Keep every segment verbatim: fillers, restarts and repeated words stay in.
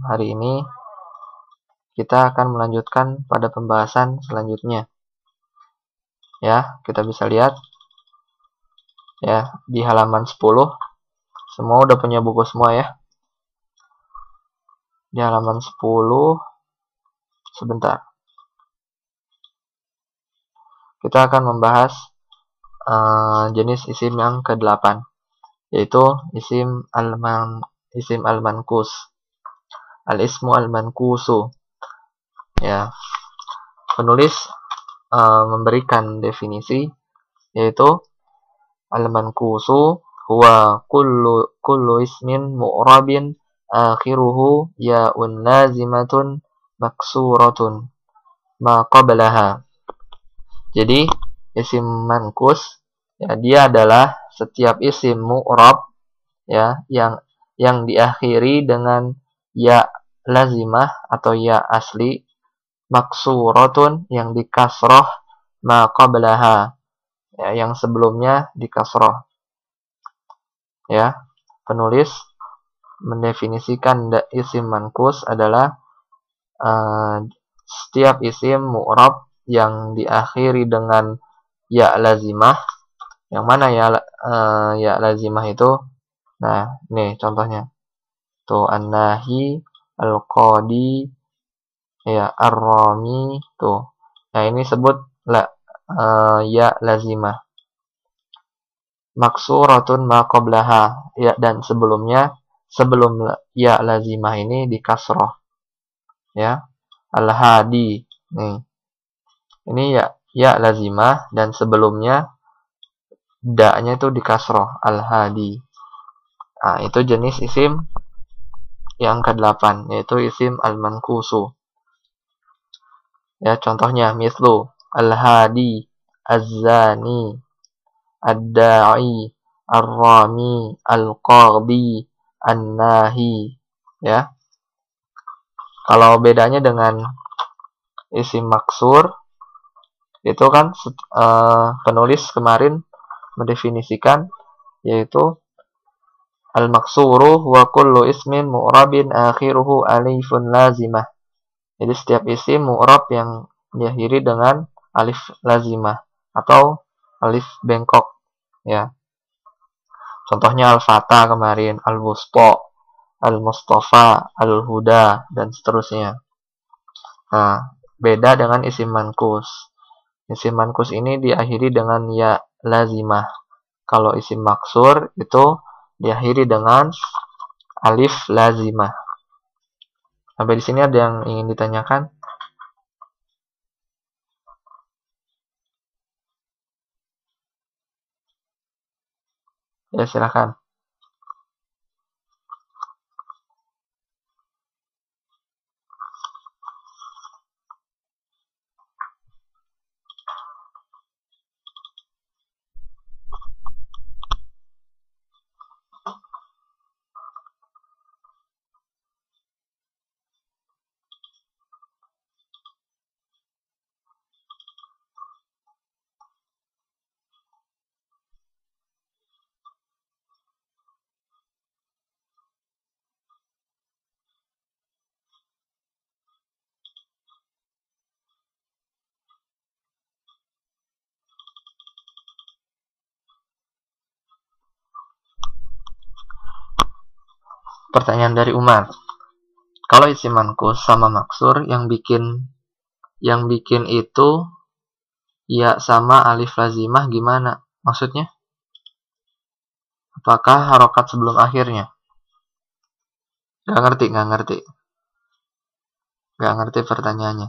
hari ini kita akan melanjutkan pada pembahasan selanjutnya. Ya, kita bisa lihat ya di halaman sepuluh. Semua udah punya buku semua ya. Di halaman sepuluh, sebentar. Kita akan membahas uh, jenis isim yang kedelapan, yaitu isim al-man isim al-mankus. Al-ismu al-mankusu. Ya. Penulis uh, memberikan definisi, yaitu al-mankusu huwa kullu kullu ismin mu'rabin akhiruhu ya'un lazimatun maksuratun ma qablaha. Jadi isim mankus ya, dia adalah setiap isim mu'rab ya yang yang diakhiri dengan ya lazimah atau ya asli, maksuratun yang dikasroh, ma qablaha ya yang sebelumnya dikasroh. Ya, penulis mendefinisikan isim mankus adalah uh, setiap isim mu'rab yang diakhiri dengan ya lazimah. Yang mana ya uh, ya lazimah itu? Nah, nih contohnya. Tuh an-nahi, al-qadi, ya ar-rami, tuh. Nah, ini sebut la uh, ya lazimah. Maksuratun ma qablaha, ya, dan sebelumnya sebelum ya lazimah ini dikasroh. Ya. Al-hadi. Nih. Ini ya ya lazimah dan sebelumnya da-nya itu dikasroh, al-hadi. Nah, itu jenis isim yang kedelapan, yaitu isim al-mankusu. Ya, contohnya mislu al-hadi, az-zani, ad-da'i, ar-rami, al-qadhi, an-nahi. Ya. Kalau bedanya dengan isim maksur, itu kan uh, penulis kemarin mendefinisikan, yaitu al-maksuru wa kullu ismin mu'rabin akhiruhu alifun lazimah. Jadi setiap isim mu'rab yang diakhiri dengan alif lazimah atau alif bengkok ya. Contohnya al-fata kemarin, al-wusta, al-mustafa, al-huda, dan seterusnya. Nah, beda dengan isim mankus. Isim mankus ini diakhiri dengan ya lazimah. Kalau isim maksur itu diakhiri dengan alif lazimah. Sampai di sini ada yang ingin ditanyakan? Ya, silakan. Pertanyaan dari Umar. Kalau isim mankus sama maksur, yang bikin yang bikin itu ya sama alif lazimah gimana? Maksudnya? Apakah harokat sebelum akhirnya? Gak ngerti, gak ngerti. Gak ngerti pertanyaannya.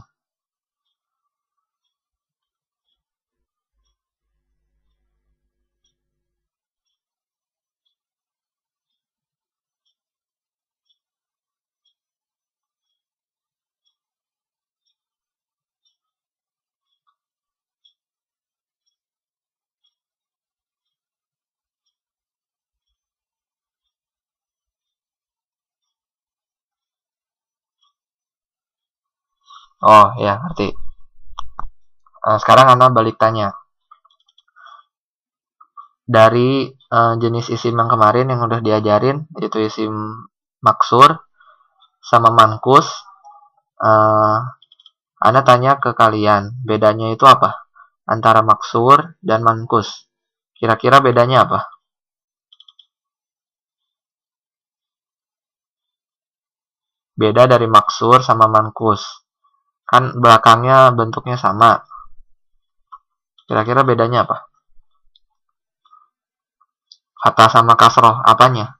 Oh, ya, ngerti. Uh, sekarang Anda balik tanya. Dari uh, jenis isim yang kemarin yang udah diajarin, yaitu isim maksur, sama mankus. uh, Ana tanya ke kalian, bedanya itu apa antara maksur dan mankus? Kira-kira bedanya apa? Beda dari maksur sama mankus, kan belakangnya bentuknya sama. Kira-kira bedanya apa? Fathah sama kasroh, apanya?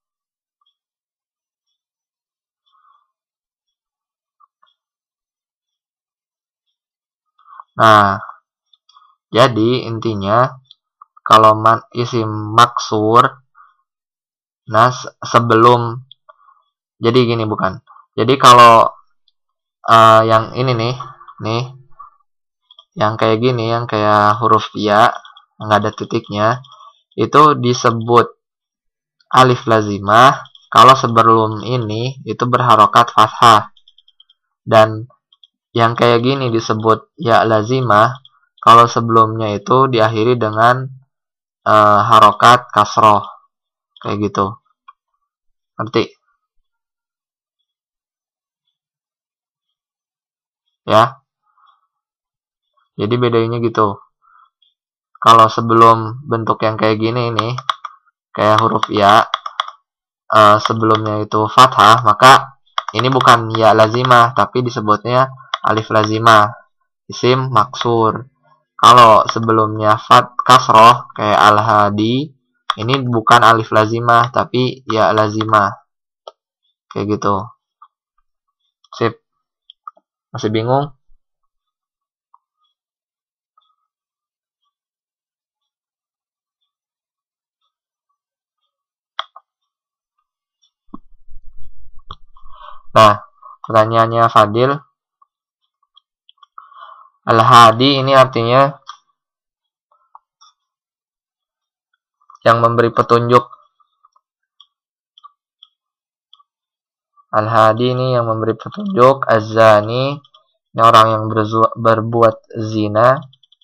Nah, jadi intinya kalau man, isim maksur, nah sebelum, jadi gini bukan. Jadi kalau uh, yang ini nih, nih, yang kayak gini, yang kayak huruf ya, nggak ada titiknya, itu disebut alif lazimah kalau sebelum ini itu berharokat fathah. Dan yang kayak gini disebut ya lazimah kalau sebelumnya itu diakhiri dengan uh, harokat kasroh. Kayak gitu. Ngerti? Ya. Jadi bedanya gitu. Kalau sebelum bentuk yang kayak gini nih, kayak huruf ya, uh, sebelumnya itu fathah, maka ini bukan ya lazimah, tapi disebutnya alif lazimah, isim maksur. Kalau sebelumnya fat kasroh, kayak al-hadi, ini bukan alif lazimah, tapi ya lazimah. Kayak gitu. Sip. Masih bingung? Nah, pertanyaannya Fadil, al-hadi ini artinya yang memberi petunjuk. Al-hadi ini yang memberi petunjuk. Az-zani ini orang yang berbuat zina.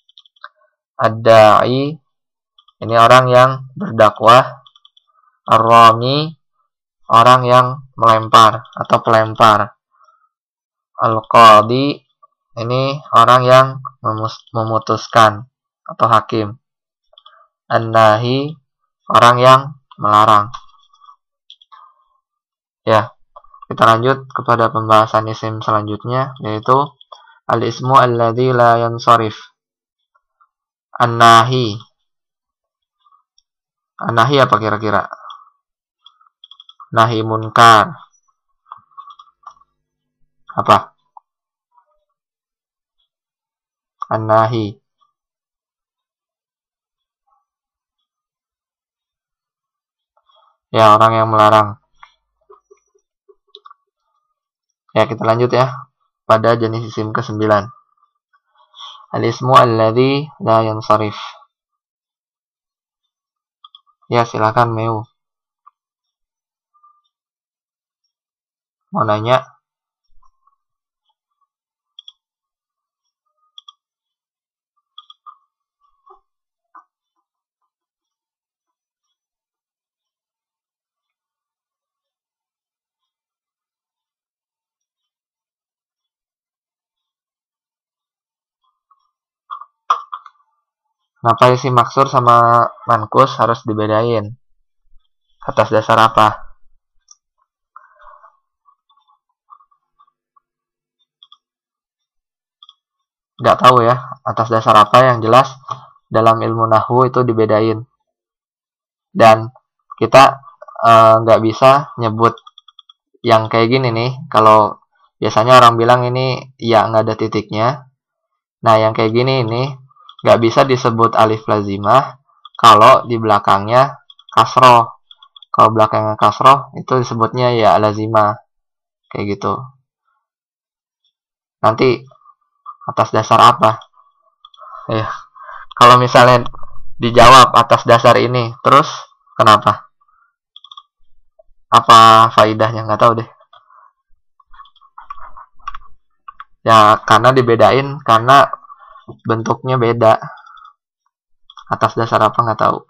Ad-da'i ini orang yang berdakwah. Ar-rami orang yang melempar atau pelempar. Al-qadi ini orang yang memutuskan atau hakim. An-nahi orang yang melarang. Ya, kita lanjut kepada pembahasan isim selanjutnya, yaitu al-ismu alladzi la yansharif. An-nahi. An-nahi apa kira-kira? Nahi munkar. Apa? An-nahi. Ya, orang yang melarang. Ya, kita lanjut ya pada jenis isim kesembilan. Al-ismu alladzi la yansharif. Ya, silakan Meu. Mau nanya? Kenapa isim maksur sama mankus harus dibedain? Atas dasar apa? Nggak tahu ya, atas dasar apa, yang jelas dalam ilmu nahwu itu dibedain. Dan kita nggak e, bisa nyebut yang kayak gini nih, kalau biasanya orang bilang ini ya nggak ada titiknya. Nah, yang kayak gini ini nggak bisa disebut alif lazimah kalau di belakangnya kasroh. Kalau belakangnya kasroh itu disebutnya ya lazimah. Kayak gitu. Nanti atas dasar apa? Ya, kalau misalnya dijawab atas dasar ini, terus kenapa? Apa faidahnya? Nggak tahu deh. Ya, karena dibedain karena bentuknya beda. Atas dasar apa nggak tahu.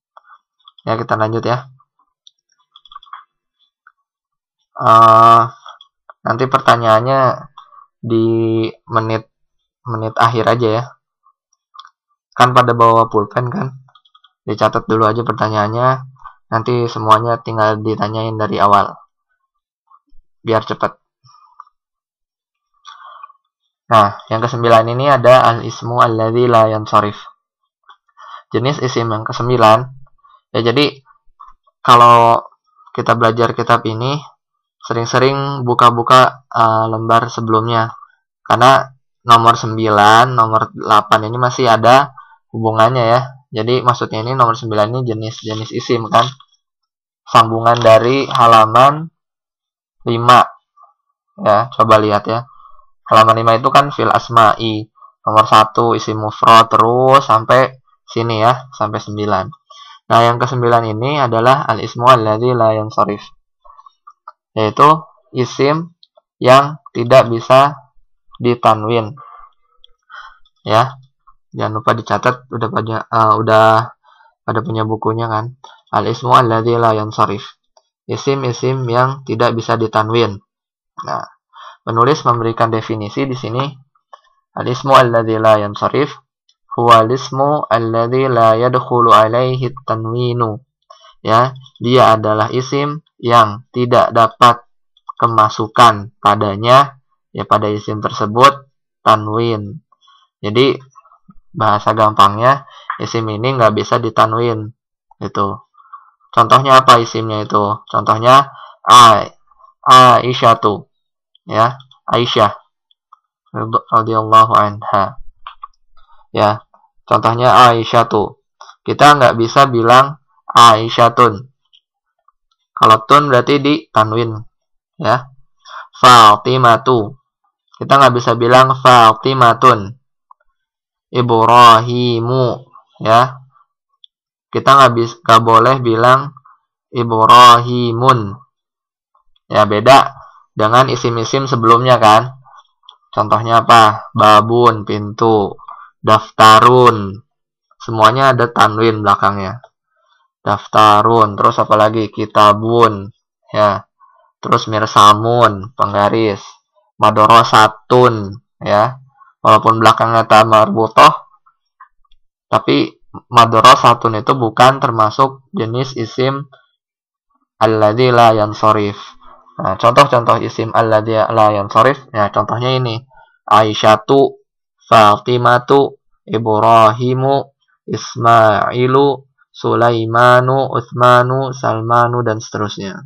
Ya, kita lanjut ya. Uh, Nanti pertanyaannya di menit menit akhir aja ya. Kan pada bawa pulpen kan, dicatat dulu aja pertanyaannya, nanti semuanya tinggal ditanyain dari awal biar cepat. Nah, yang kesembilan ini ada al-ismu alladzi la yansharif. Jenis isim yang kesembilan. Ya, jadi kalau kita belajar kitab ini sering-sering buka-buka uh, lembar sebelumnya, karena nomor sembilan, nomor delapan ini masih ada hubungannya ya. Jadi maksudnya ini nomor sembilan ini jenis-jenis isim kan, sambungan dari halaman lima ya. Coba lihat ya, halaman lima itu kan fil asma'i, nomor satu isim mufrad, terus sampai sini ya, sampai sembilan. Nah, yang kesembilan ini adalah al-ismu alladzi la yansharif, yaitu isim yang tidak bisa ditanwin. Ya, jangan lupa dicatat, udah pada uh, udah pada punya bukunya kan. Al-ismu alladzi la yansharif, isim-isim yang tidak bisa ditanwin. Nah, penulis memberikan definisi di sini. Al-ismu alladzi la yansharif huwa al-ismu alladzi la yadkhulu alaihi tanwinu. Ya, dia adalah isim yang tidak dapat kemasukan padanya, ya pada isim tersebut tanwin. Jadi bahasa gampangnya, isim ini nggak bisa ditanwin itu. Contohnya apa isimnya itu? Contohnya a Aisyatu, ya, Aisyah radhiyallahu anha. Ya, contohnya Aisyatu. Kita nggak bisa bilang Aisyatun. Kalau tun berarti di tanwin, ya. Fatimatu, kita nggak bisa bilang Fatimatun. Ibrahimu, ya, kita nggak bisa, nggak boleh bilang Ibrahimun. Ya, beda dengan isim-isim sebelumnya kan. Contohnya apa? Babun, pintu. Daftarun, semuanya ada tanwin belakangnya. Daftarun, terus apa lagi? Kitabun, ya. Terus mirsamun, penggaris. Madorosatun, ya. Walaupun belakangnya ta marbutoh, tapi madorosatun itu bukan termasuk jenis isim alladzi la yansharif. Nah, contoh-contoh isim alladzi la yansharif, ya contohnya ini. Aisyatu, Fatimatu, Ibrahimu, Ismailu, Sulaimanu, Utsmanu, Salmanu, dan seterusnya.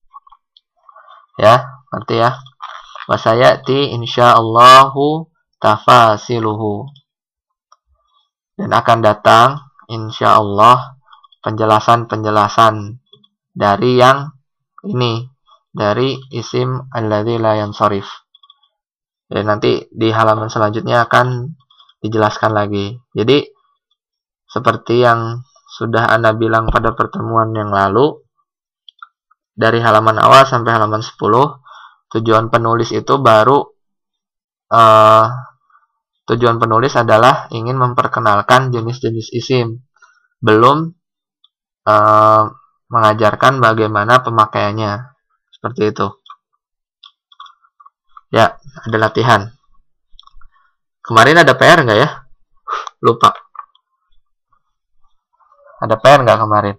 Ya, ngerti ya? Wasayati insyaallahu tafasiluhu. Dan akan datang insyaallah penjelasan-penjelasan dari yang ini, dari isim alladzi la yansharif. Dan nanti di halaman selanjutnya akan dijelaskan lagi. Jadi seperti yang sudah Anda bilang pada pertemuan yang lalu, dari halaman awal sampai halaman sepuluh, tujuan penulis itu baru uh, tujuan penulis adalah ingin memperkenalkan jenis-jenis isim, belum uh, mengajarkan bagaimana pemakaiannya. Seperti itu. Ya, ada latihan. Kemarin ada P R nggak ya? Lupa. Ada P R nggak kemarin?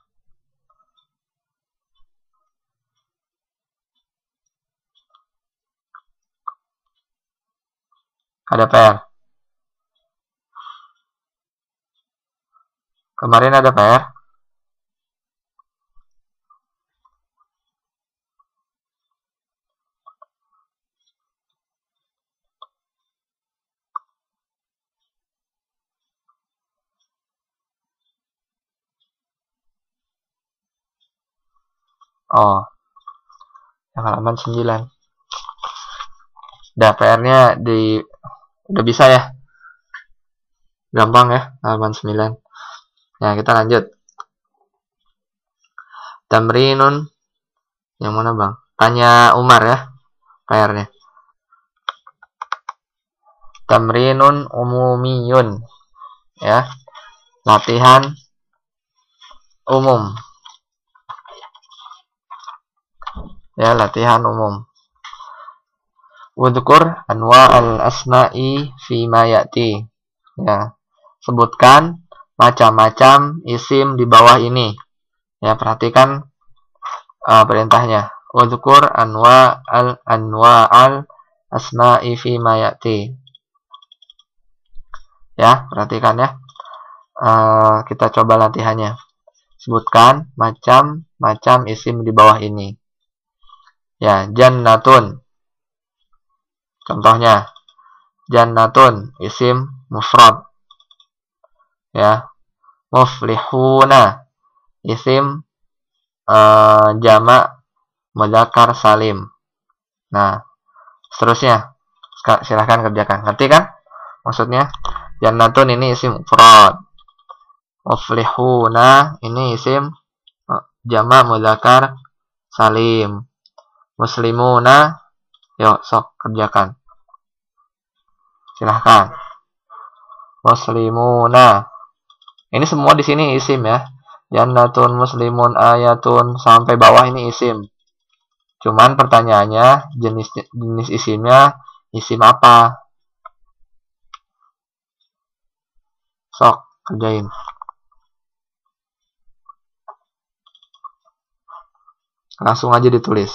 Ada P R. Kemarin ada P R. Oh, yang halaman sembilan. Udah P R-nya di udah bisa ya. Gampang ya, halaman sembilan. Nah, kita lanjut. Tamrinun. Yang mana, Bang? Tanya Umar ya, P R-nya. Tamrinun umumiyun. Ya. Latihan umum. Ya, latihan umum. Wadhkur anwa'al asma'i fi ma ya'ti. Ya, sebutkan macam-macam isim di bawah ini. Ya, perhatikan uh, perintahnya. Wadhkur anwa'al anwa'al asma'i fi ma ya'ti. Ya, perhatikan ya. Uh, kita coba latihannya. Sebutkan macam-macam isim di bawah ini. Ya, jannatun. Contohnya, jannatun isim mufrad. Ya, muflihuna isim uh, jamak mudzakkar salim. Nah, seterusnya silahkan kerjakan. Ngerti kan maksudnya? Jannatun ini isim mufrad. Muflihuna ini isim uh, jamak mudzakkar salim. Muslimuna, yuk sok kerjakan. Silahkan. Muslimuna. Ini semua di sini isim ya. Jannatun, muslimun, ayatun sampai bawah ini isim. Cuman pertanyaannya jenis jenis isimnya isim apa? Sok kerjain. Langsung aja ditulis.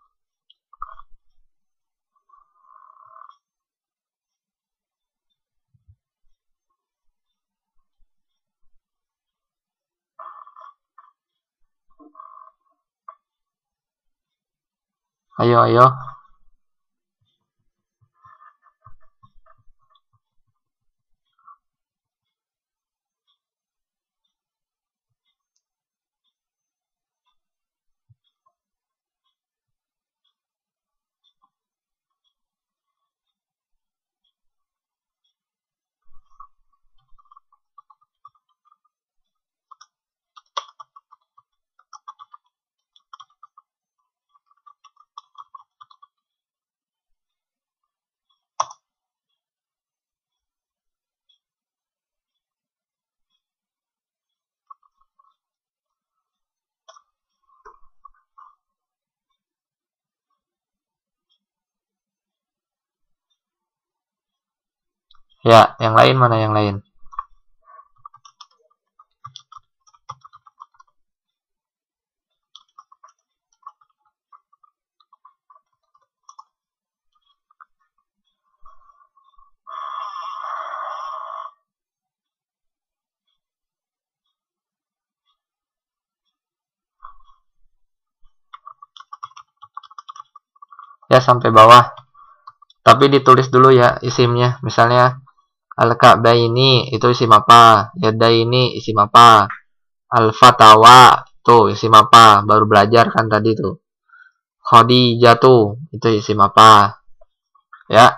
Ayo, ayo. Ya, yang lain mana yang lain? Ya, sampai bawah. Tapi ditulis dulu ya isimnya. Misalnya Al-Ka'baini itu isim apa? Yadaini isim apa? Al-Fatawa tuh isim apa? Baru belajar kan tadi tuh. Khadijatu itu isim apa? Ya.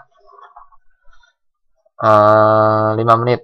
Uh, lima menit.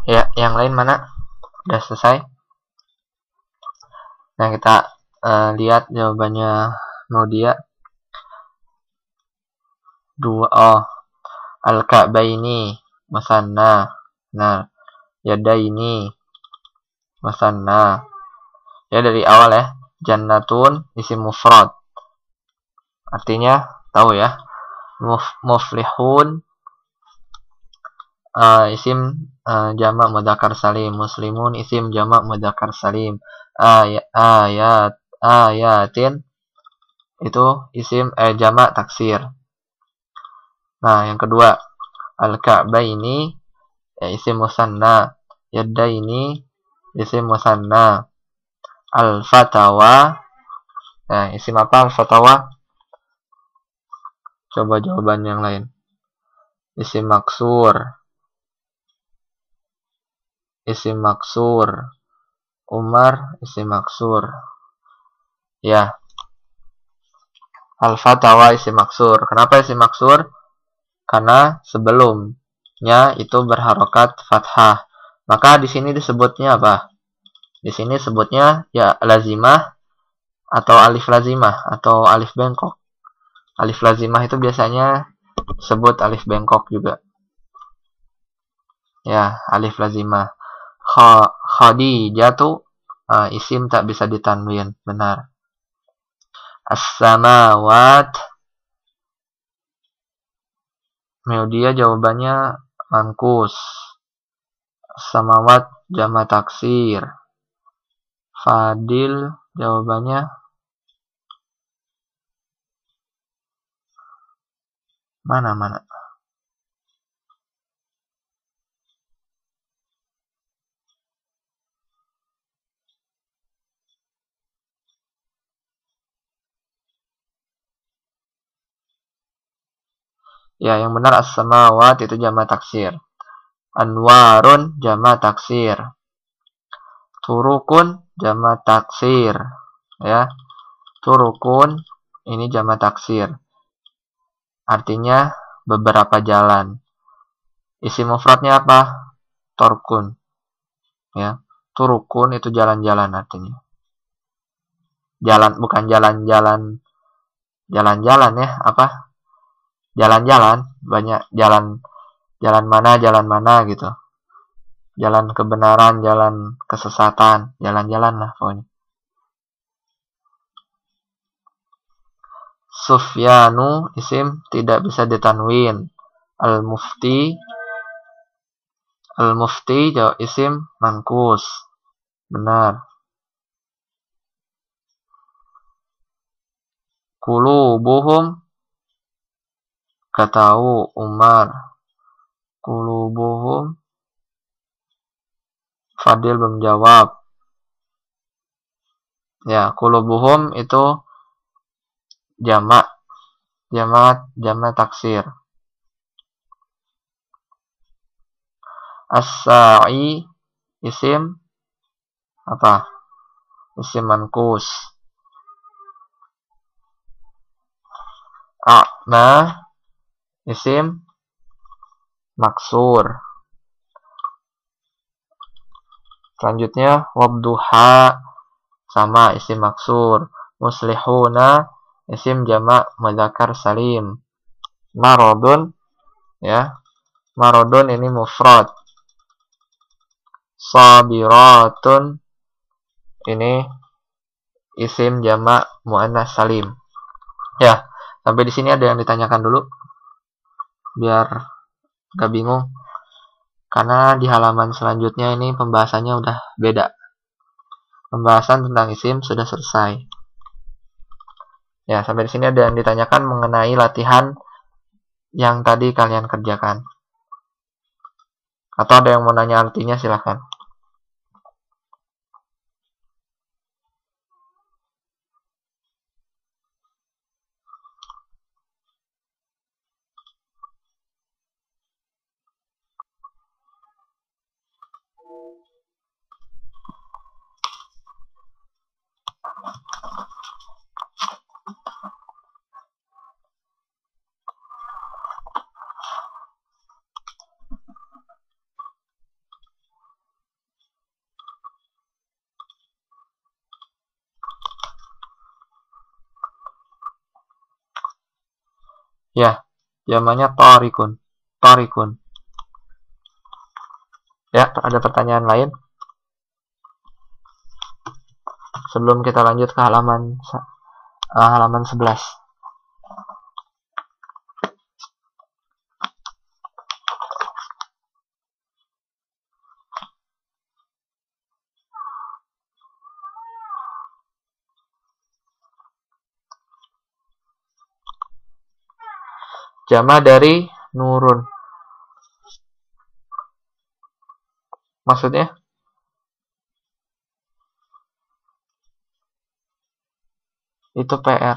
Ya, yang lain mana? Udah selesai. Nah, kita uh, lihat jawabannya Naudia. Dua, oh, al-ka'baini musanna. Nah, yadaini musanna. Ya, dari awal ya. Jannatun isim mufrad. Artinya tahu ya. Muf, muflihun uh, isim uh, jamak mudzakkar salim. Muslimun isim jamak mudzakkar salim. Ayat ayat ayatin itu isim eh, jamak taksir. Nah, yang kedua, al-ka'baini ya, isim musanna. Yadaini isim musanna. Al-fatawa, nah isim apa al-fatawa? Coba jawaban yang lain. Isim maksur. Isim maksur. Umar isim maksur. Ya. Al-fatawa isim maksur. Kenapa isim maksur? Karena sebelumnya itu berharokat fathah. Maka di sini disebutnya apa? Di sini sebutnya ya lazimah atau alif lazimah atau alif bengkok. Alif lazimah itu biasanya sebut alif bengkok juga. Ya, alif lazimah. Khadijatu uh, isim tak bisa ditanwin, benar. As-samawat, Meodia jawabannya mankus. Samawat jama taksir. Fadil jawabannya mana mana? Ya, yang benar as-samawat itu jama taksir. Anwarun jama taksir. Turukun jama taksir. Ya, turukun ini jama taksir. Artinya beberapa jalan. Isim mufradnya apa? Torkun. Ya, turukun itu jalan-jalan artinya. Jalan bukan jalan-jalan jalan-jalan ya, apa? Jalan-jalan, banyak jalan jalan mana, jalan mana gitu. Jalan kebenaran, jalan kesesatan, jalan-jalan lah pokoknya. Sufyanu isim tidak bisa ditanwin. Al-mufti Al-mufti isim mankus. Benar. Qulubuhum katahu Umar. Qulubuhum Fadil belum jawab. Ya, qulubuhum itu jamak. Jamak jamak taksir. As-sa'i isim apa? Isim mankus. A'ma isim maksur. Selanjutnya wabduha sama isim maksur. Muslihuna isim jamak mudzakkar salim. Marodun ya. Marodun ini mufrad. Sabiratun ini isim jamak muannas salim. Ya, sampai di sini ada yang ditanyakan dulu biar gak bingung. Karena di halaman selanjutnya ini pembahasannya udah beda. Pembahasan tentang isim sudah selesai. Ya, sampai di sini ada yang ditanyakan mengenai latihan yang tadi kalian kerjakan. Atau ada yang mau nanya artinya, silahkan. Ya, jamaknya torikun. Torikun. Ya, ada pertanyaan lain? Sebelum kita lanjut ke halaman uh, halaman sebelas. Jamak dari nurun. Maksudnya? Itu P R.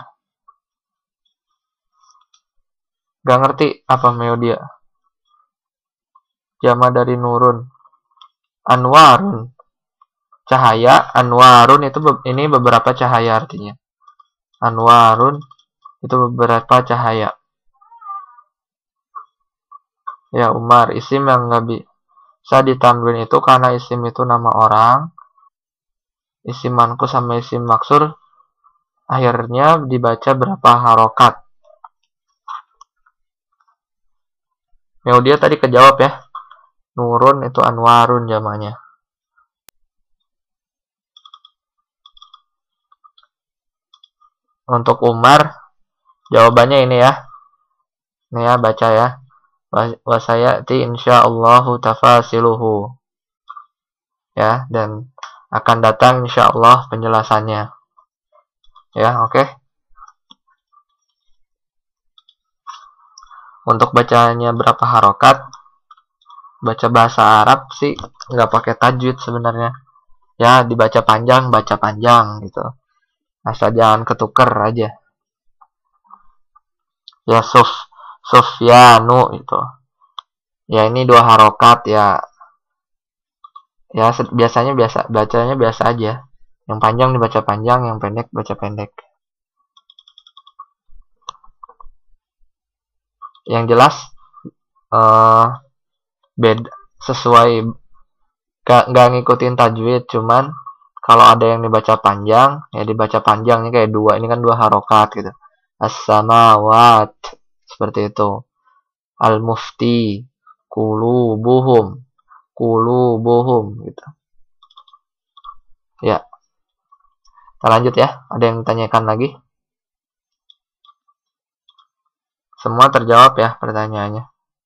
Gak ngerti apa Meodia. Jamak dari nurun. Anwarun. Cahaya. Anwarun itu be ini beberapa cahaya artinya. Anwarun itu beberapa cahaya. Ya, Umar. Isim yang gak bisa ditanwin itu karena isim itu nama orang. Isim manqus sama isim maksur akhirnya dibaca berapa harokat. Meodia tadi kejawab ya. Nurun itu anwarun jamaknya. Untuk Umar, jawabannya ini ya. Ini ya, baca ya. Wasayati insyaallahu tafasiluhu. Ya, dan akan datang insyaallah penjelasannya. Ya, oke. Okay. Untuk bacanya berapa harokat? Baca bahasa Arab sih nggak pakai tajwid sebenarnya. Ya, dibaca panjang, baca panjang gitu. Asal jangan ketuker aja. Ya, Suf, Sufyanu itu. Ya, ini dua harokat ya. Ya, biasanya biasa, bacanya biasa aja. Yang panjang dibaca panjang, yang pendek baca pendek. Yang jelas uh, beda sesuai gak, gak ngikutin tajwid, cuman kalau ada yang dibaca panjang ya dibaca panjangnya kayak dua, ini kan dua harokat gitu. As-samawat seperti itu. Al-mufti, kulubuhum, kulubuhum gitu. Ya, kita lanjut ya. Ada yang tanyakan lagi? Semua terjawab ya pertanyaannya.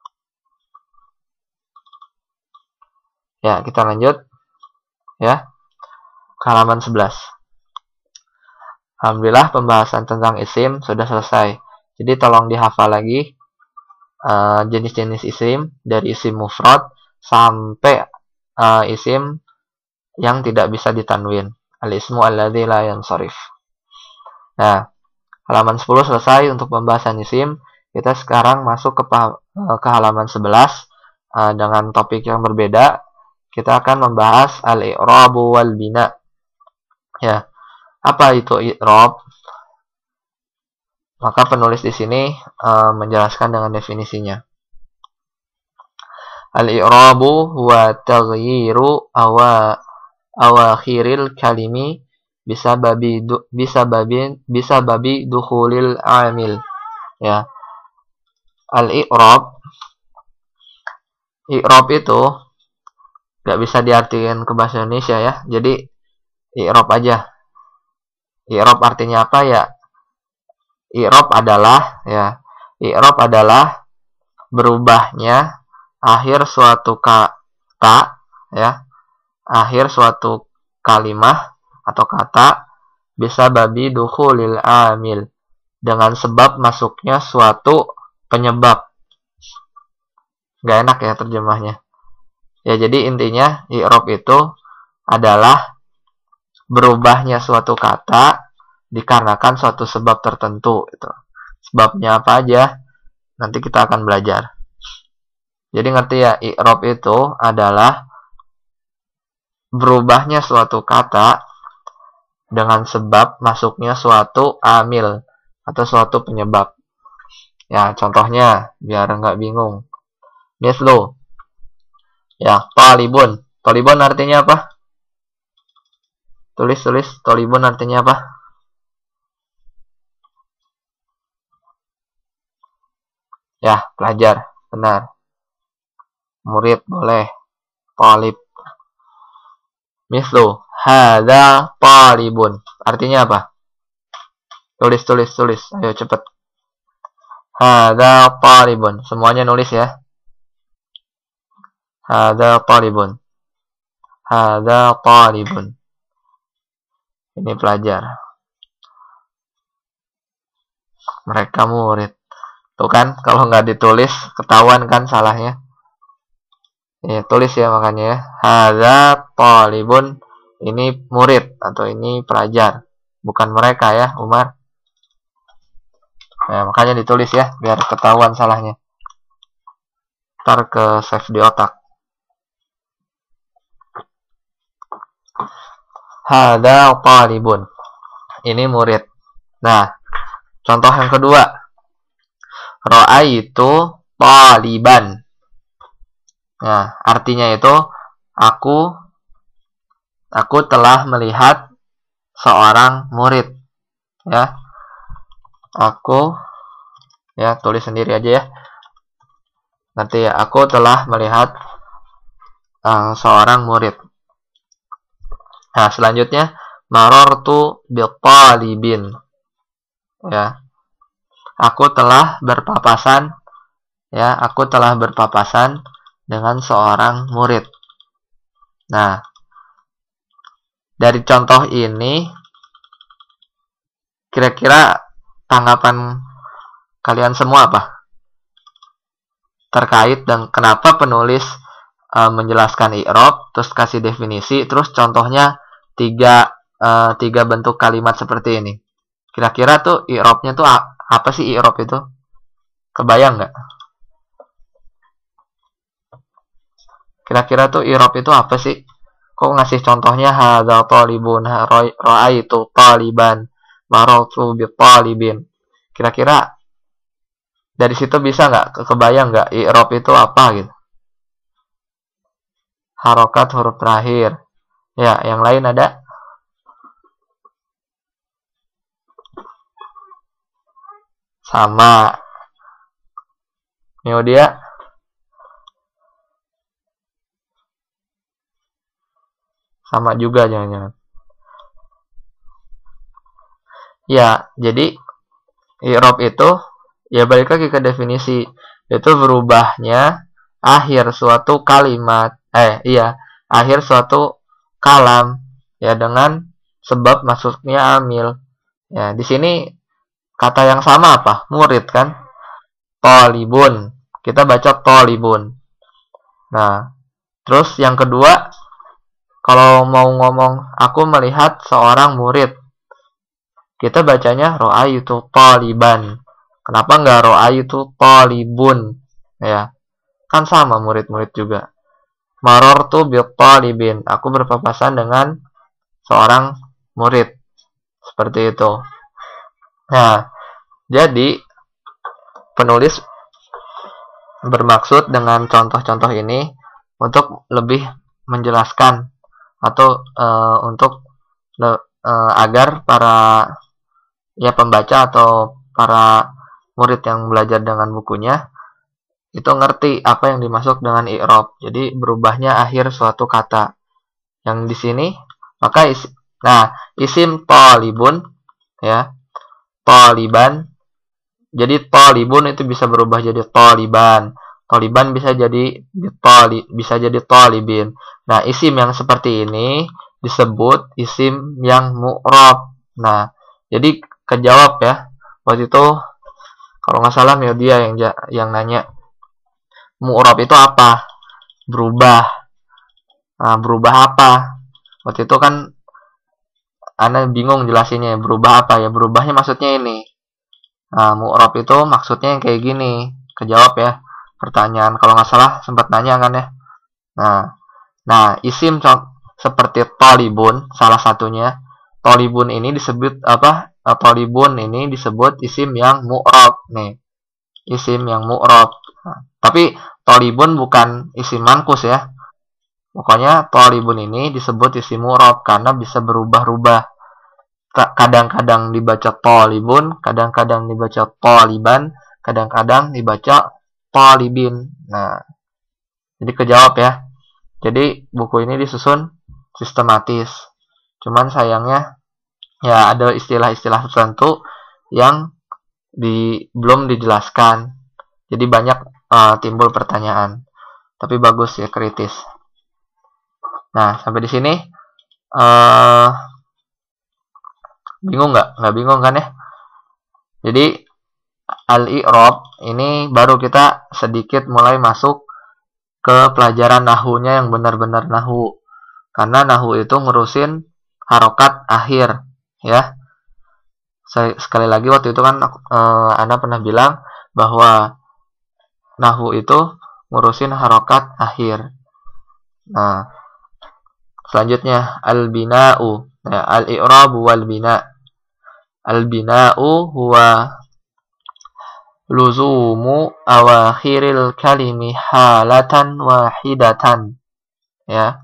Ya, kita lanjut ya. Halaman sebelas. Alhamdulillah pembahasan tentang isim sudah selesai. Jadi tolong dihafal lagi uh, jenis-jenis isim dari isim mufrad sampai uh, isim yang tidak bisa ditanwin. Al-ismu alladzi la yansharif. Nah, halaman sepuluh selesai untuk pembahasan isim. Kita sekarang masuk ke, ke halaman sebelas uh, dengan topik yang berbeda. Kita akan membahas al-i'rabu wal bina. Ya, apa itu i'rab? Maka penulis di sini uh, menjelaskan dengan definisinya. Al-i'rabu huwa taghyiru awa awakhiril kalimi bisa babi du, bisa babi bisa babi dukhulil amil. Ya. Al-i'rab i'rab itu gak bisa diartikan ke bahasa Indonesia ya. Jadi i'rab aja. I'rab artinya apa ya? I'rab adalah ya, i'rab adalah berubahnya akhir suatu kata ya, akhir suatu kalimah atau kata bisa babi dukhulil amil dengan sebab masuknya suatu penyebab. Gak enak ya terjemahnya. Ya, jadi intinya i'rab itu adalah berubahnya suatu kata dikarenakan suatu sebab tertentu itu. Sebabnya apa aja? Nanti kita akan belajar. Jadi ngerti ya, i'rab itu adalah berubahnya suatu kata dengan sebab masuknya suatu amil atau suatu penyebab. Ya, contohnya biar nggak bingung. Mislu. Ya, talibun. Talibun artinya apa? Tulis-tulis, talibun artinya apa? Ya, pelajar. Benar. Murid boleh. Talib. Mislu. Hadza talibun. Artinya apa? Tulis, tulis, tulis. Ayo cepet. Hadza talibun. Semuanya nulis ya. Hadza talibun. Hadza talibun. Ini pelajar. Mereka murid. Tuh kan, kalau nggak ditulis, ketahuan kan salahnya. Ya, tulis ya makanya ya. Hadza talibun. Ini murid atau ini pelajar. Bukan mereka ya, Umar. Nah, makanya ditulis ya, biar ketahuan salahnya. Ntar ke save di otak. Hadza talibun. Ini murid. Nah, contoh yang kedua. Ra'aitu taliban. Nah, artinya itu aku aku telah melihat seorang murid. Ya. Aku ya tulis sendiri aja ya. Nanti ya, aku telah melihat uh, seorang murid. Nah, selanjutnya marartu bitalibin. Ya. Aku telah berpapasan ya, aku telah berpapasan dengan seorang murid. Nah, dari contoh ini kira-kira tanggapan kalian semua apa? Terkait dan kenapa penulis e, menjelaskan i'rab, terus kasih definisi, terus contohnya tiga e, tiga bentuk kalimat seperti ini. Kira-kira tuh i'rabnya tuh apa sih i'rab itu? Kebayang nggak? Kira-kira tuh i'rab itu apa sih? Kok ngasih contohnya hadza talibun, ra'aitu taliban, marartu bitalibin. Kira-kira dari situ bisa nggak kebayang nggak i'rab itu apa gitu? Harokat huruf terakhir. Ya, yang lain ada? Sama. Kemudian sama juga jangan-jangan. Ya, jadi i'rab itu ya balik lagi ke definisi. Itu berubahnya akhir suatu kalimat. Eh, iya, akhir suatu kalam ya dengan sebab masuknya amil. Ya, di sini kata yang sama apa? Murid kan? Talibun. Kita baca talibun. Nah, terus yang kedua, kalau mau ngomong aku melihat seorang murid, kita bacanya ra'aitu taliban. Kenapa nggak ra'aitu talibun? Ya, kan sama murid-murid juga. Marartu bitalibin. Aku berpapasan dengan seorang murid. Seperti itu. Nah, jadi penulis bermaksud dengan contoh-contoh ini untuk lebih menjelaskan atau e, untuk le, e, agar para ya pembaca atau para murid yang belajar dengan bukunya itu ngerti apa yang dimaksud dengan i'rab. Jadi berubahnya akhir suatu kata. Yang di sini maka is, nah isim talibun ya, taliban. Jadi talibun itu bisa berubah jadi taliban. Taliban bisa jadi tali, bisa jadi talibin. Nah, isim yang seperti ini disebut isim yang mu'rab. Nah, jadi kejawab ya. Waktu itu kalau nggak salah Media yang yang nanya mu'rab itu apa? Berubah. Nah, berubah apa? Waktu itu kan Anda bingung jelasinnya, berubah apa ya? Berubahnya maksudnya ini. Nah, mu'rab itu maksudnya yang kayak gini. Kejawab ya. Pertanyaan kalau nggak salah sempat nanya kan ya. Nah, nah isim seperti talibun salah satunya. Talibun ini disebut apa? Talibun ini disebut isim yang mu'rab nih. Isim yang mu'rab. Nah, tapi talibun bukan isim mankus ya. Pokoknya talibun ini disebut isim mu'rab karena bisa berubah-ubah. Kadang-kadang dibaca talibun, kadang-kadang dibaca taliban, kadang-kadang dibaca talibin. Nah, jadi kejawab ya. Jadi buku ini disusun sistematis. Cuman sayangnya ya ada istilah-istilah tertentu yang di belum dijelaskan. Jadi banyak uh, timbul pertanyaan. Tapi bagus ya, kritis. Nah, sampai di sini uh, bingung nggak? Nggak bingung kan ya? Jadi al-i'rab ini baru kita sedikit mulai masuk ke pelajaran nahunya yang benar-benar nahu. Karena nahu itu ngurusin harokat akhir, ya. Sekali lagi waktu itu kan uh, Anda pernah bilang bahwa nahu itu ngurusin harokat akhir. Nah, selanjutnya al-bina'u, ya, al-i'rab wal bina'. Al-bina'u huwa luzumu awakhiril kalimi halatan wahidatan, ya.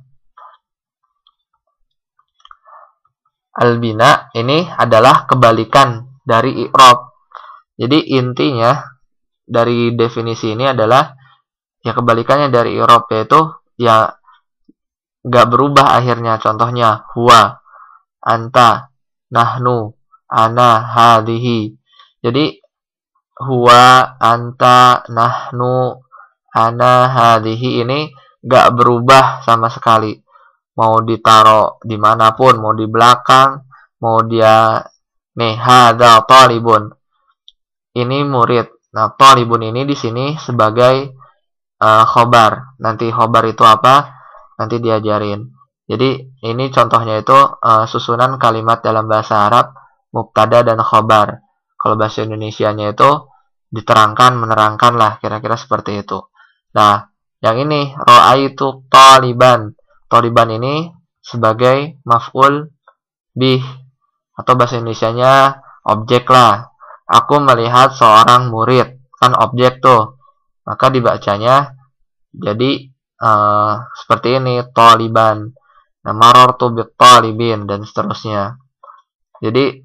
Al-bina ini adalah kebalikan dari i'rab. Jadi intinya dari definisi ini adalah ya kebalikannya dari i'rab, yaitu ya gak berubah akhirnya. Contohnya huwa, anta, nahnu, ana, hadhihi. Jadi huwa, anta, nahnu, ana, hadhihi ini gak berubah sama sekali. Mau ditaruh dimanapun, mau di belakang, mau dia nih hadza talibun. Ini murid. Nah, talibun ini di sini sebagai uh, khobar. Nanti khobar itu apa? Nanti diajarin. Jadi ini contohnya itu uh, susunan kalimat dalam bahasa Arab mubtada dan khobar. Kalau bahasa Indonesianya itu diterangkan, menerangkan lah, kira-kira seperti itu. Nah, yang ini ra'aitu taliban. Taliban ini sebagai maf'ul bih, atau bahasa Indonesianya objek lah. Aku melihat seorang murid, kan objek tuh. Maka dibacanya jadi uh, seperti ini, taliban. Nah, marartu bit talibin dan seterusnya. Jadi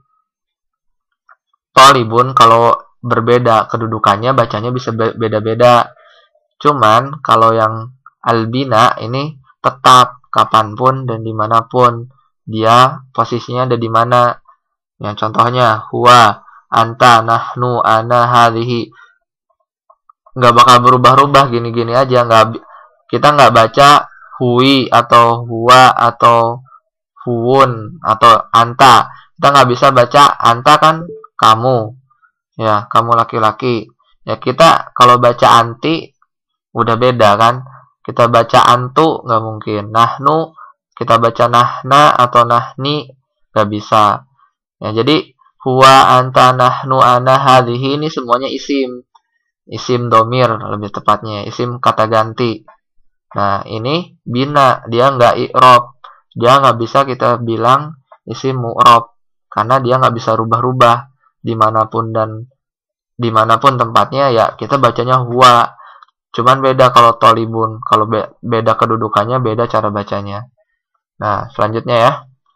talibun kalau berbeda kedudukannya bacanya bisa beda-beda. Cuman kalau yang albina ini tetap kapanpun dan dimanapun dia posisinya ada di mana. Yang contohnya huwa, anta, nahnu, ana, hadhihi. Nggak bakal berubah-ubah gini-gini aja. Nggak, kita nggak baca hui atau huwa atau huun atau anta. Kita nggak bisa baca anta kan kamu, ya kamu laki-laki. Ya kita kalau baca anti udah beda kan. Kita baca antu nggak mungkin. Nahnu kita baca nahna atau nahni nggak bisa. Ya jadi huwa, anta, nahnu, ana, hadhihi ini semuanya isim. Isim domir lebih tepatnya. Isim kata ganti. Nah ini bina, dia nggak i'rab. Dia nggak bisa kita bilang isim mu'rab. Karena dia nggak bisa rubah-rubah. Dimanapun dan dimanapun tempatnya ya kita bacanya huwa. Cuman beda kalau tolibun. Kalau be beda kedudukannya, beda cara bacanya. Nah, selanjutnya ya.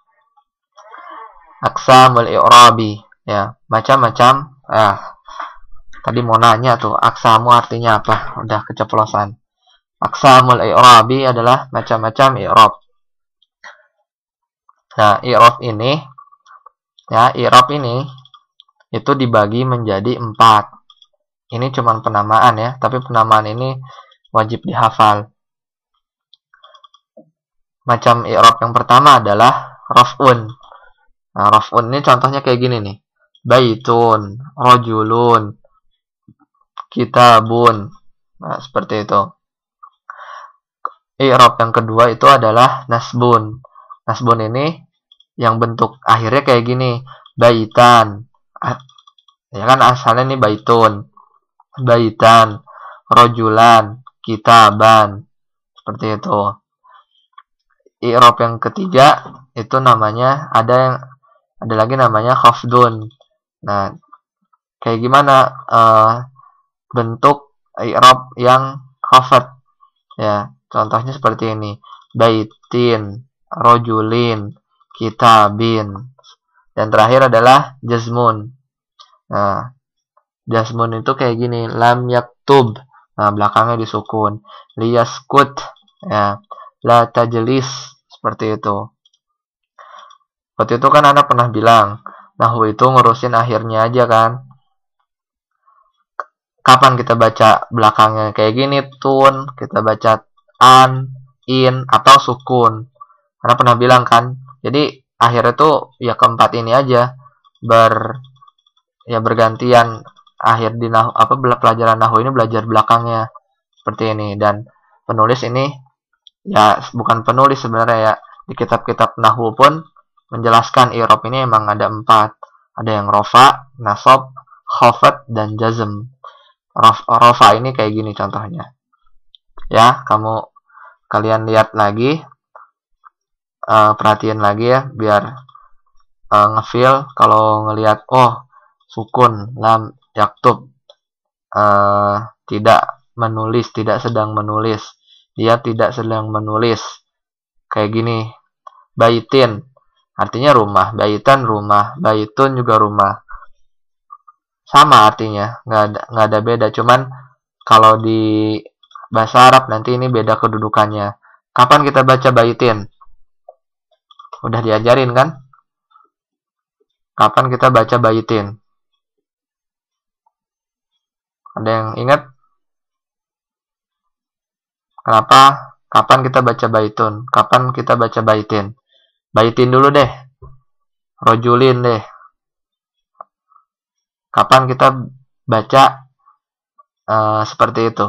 Aqsamul i'rabi. Ya, macam-macam. Ah, tadi mau nanya tuh, aqsamu artinya apa? Udah keceplosan. Aqsamul i'rabi adalah macam-macam i'rab. Nah, i'rab ini ya, i'rab ini itu dibagi menjadi empat. Ini cuma penamaan ya, tapi penamaan ini wajib dihafal. Macam i'rab yang pertama adalah raf'un. Nah, raf'un ini contohnya kayak gini nih. Baitun, rajulun, kitabun. Nah, seperti itu. I'rab yang kedua itu adalah nasbun. Nasbun ini yang bentuk akhirnya kayak gini. Baitan. Ya kan asalnya ini baitun. Baitan, rojulan, kitaban, seperti itu. I'rab yang ketiga itu namanya ada yang ada lagi namanya khafdun. Nah, kayak gimana uh, bentuk i'rab yang khafad? Ya, contohnya seperti ini. Baitin, rojulin, kitabin. Dan terakhir adalah jazmun. Nah, Jazmun itu kayak gini, lam yaktub. Nah, belakangnya disukun. Liyaskut, ya. La tajlis, seperti itu. Waktu itu kan anak pernah bilang, nahwu itu ngurusin akhirnya aja kan. Kapan kita baca belakangnya kayak gini, tun, kita baca an, in, atau sukun. Karena pernah bilang kan, jadi akhirnya tuh ya keempat ini aja ber ya bergantian. Akhir di nahu, apa pelajaran nahwu ini belajar belakangnya seperti ini. Dan penulis ini ya bukan penulis sebenarnya ya, di kitab-kitab nahwu pun menjelaskan i'rab ini emang ada empat. Ada yang rofa, nasab, khafat, dan jazm. Rofa ini kayak gini contohnya. Ya, kamu kalian lihat lagi, uh, perhatiin lagi ya, biar uh, ngefeel kalau ngelihat oh sukun lam yaktub, uh, tidak menulis, tidak sedang menulis, dia tidak sedang menulis, kayak gini. Baitin artinya rumah, baitan rumah, baitun juga rumah, sama artinya, nggak ada nggak ada beda. Cuman kalau di bahasa Arab nanti ini beda kedudukannya. Kapan kita baca baitin? Udah diajarin kan? Kapan kita baca baitin? Ada yang ingat? Kenapa? Kapan kita baca baitun? Kapan kita baca baitin? Baitin dulu deh. Rojulin deh. Kapan kita baca uh, seperti itu?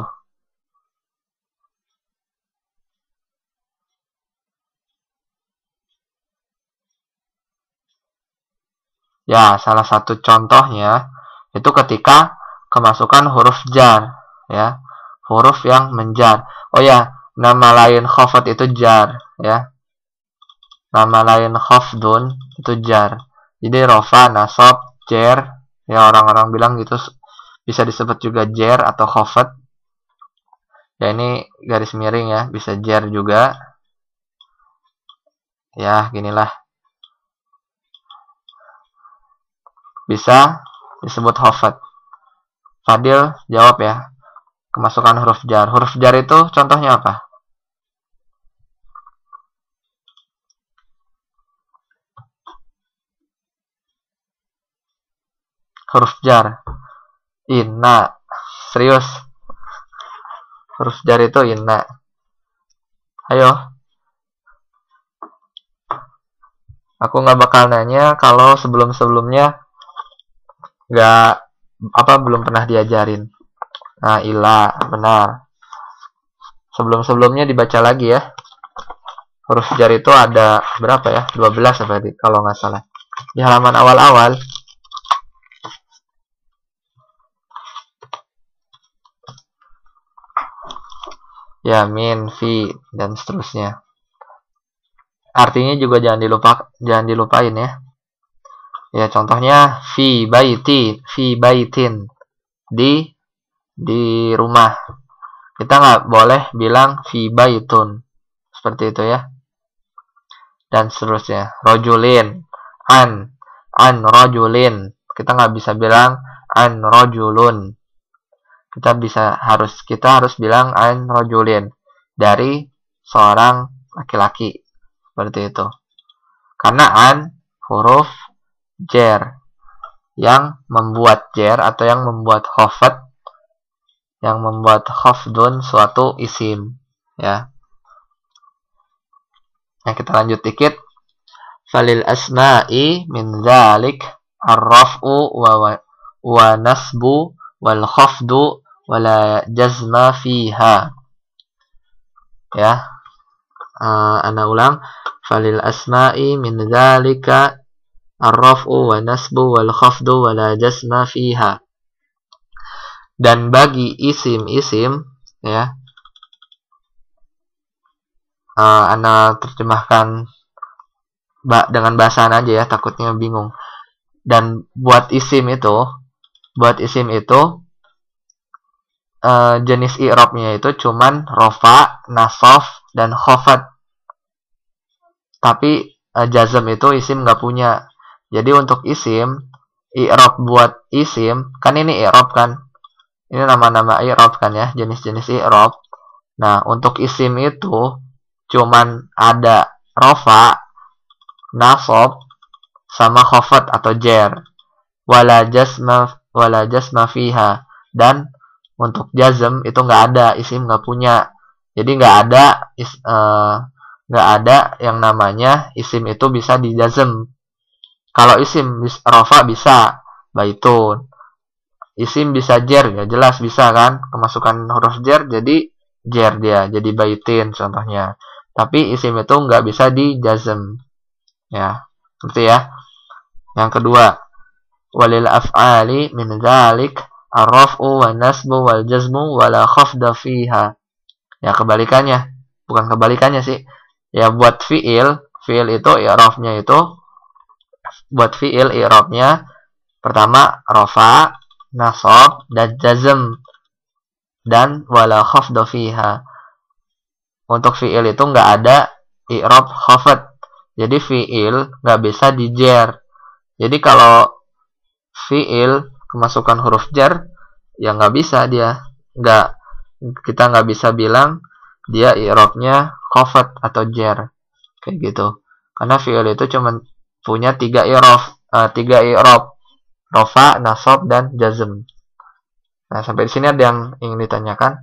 Ya, salah satu contohnya itu ketika kemasukan huruf jar, ya, huruf yang menjar. Oh ya, nama lain khafat itu jar, ya. Nama lain khafdun itu jar. Jadi rofa, nasab, jer, ya orang-orang bilang gitu, bisa disebut juga jer atau khafat. Ya ini garis miring ya, bisa jer juga. Ya, ginilah. Bisa disebut khafat. Fadil jawab ya. Kemasukan huruf jar. Huruf jar itu contohnya apa? Huruf jar. Inna. Serius. Huruf jar itu inna. Ayo. Aku nggak bakal nanya kalau sebelum-sebelumnya nggak apa belum pernah diajarin. Nah, ila, benar. Sebelum-sebelumnya dibaca lagi ya. Huruf jar itu ada berapa ya? dua belas apa kalau nggak salah. Di halaman awal-awal. Ya, min, fi, dan seterusnya. Artinya juga jangan dilupa, jangan dilupain ya. Ya, contohnya fi baiti, fi baitin, di di rumah. Kita nggak boleh bilang fi baitun, seperti itu ya. Dan seterusnya. Rojulin, an, an rojulin. Kita nggak bisa bilang an rojulun. Kita bisa harus kita harus bilang an rojulin, dari seorang laki-laki, seperti itu. Karena an huruf jer yang membuat jer atau yang membuat khafat, yang membuat khafdun suatu isim ya. Nah, kita lanjut dikit. Falil asma'i min dzalik ar-raf'u wa wa nasbu wal khafdu wala jazma fiha. Ya. Uh, ana ulang. Falil asma'i min dzalika ar-raf'u wa nasbu wal khafdu wala jazma fiha. Dan bagi isim-isim ya, uh, ana terjemahkan dengan bahasaan aja ya, takutnya bingung. Dan buat isim itu, buat isim itu uh, jenis i'rabnya itu cuman rofa, nasab, dan khafat. Tapi uh, jazm itu isim nggak punya. Jadi untuk isim i'rab buat isim, kan ini i'rab kan. Ini nama-nama i'rab kan ya, jenis-jenis i'rab. Nah, untuk isim itu cuman ada rofa, nasab, sama khafat atau jer. Wala jazma wala jazma fiha. Dan untuk jazm itu nggak ada, isim nggak punya. Jadi nggak ada is, uh, nggak ada yang namanya isim itu bisa dijazm. Kalau isim bis, rofa bisa baitun. Isim bisa jer, ya jelas bisa kan, kemasukan huruf jer jadi jer dia, jadi baitin contohnya. Tapi isim itu nggak bisa dijazm. Ya, seperti ya. Yang kedua, walil af'ali min dzalik ar-raf'u wan nasbu wal jazmu wala khafda fiha. Ya kebalikannya, bukan kebalikannya sih. Ya buat fiil, fiil itu i'rabnya itu buat fiil i'rabnya pertama rafa, nasab, dan jazm, dan wala khafda fiha. Untuk fiil itu nggak ada i'rab khafat. Jadi fiil nggak bisa dijer. Jadi kalau fiil kemasukan huruf jar, ya nggak bisa dia, nggak, kita nggak bisa bilang dia i'rabnya khafat atau jar kayak gitu. Karena fiil itu cuma punya tiga i'rab, uh, tiga i'rab, rafa, nasab, dan jazm. Nah, sampai di sini ada yang ingin ditanyakan?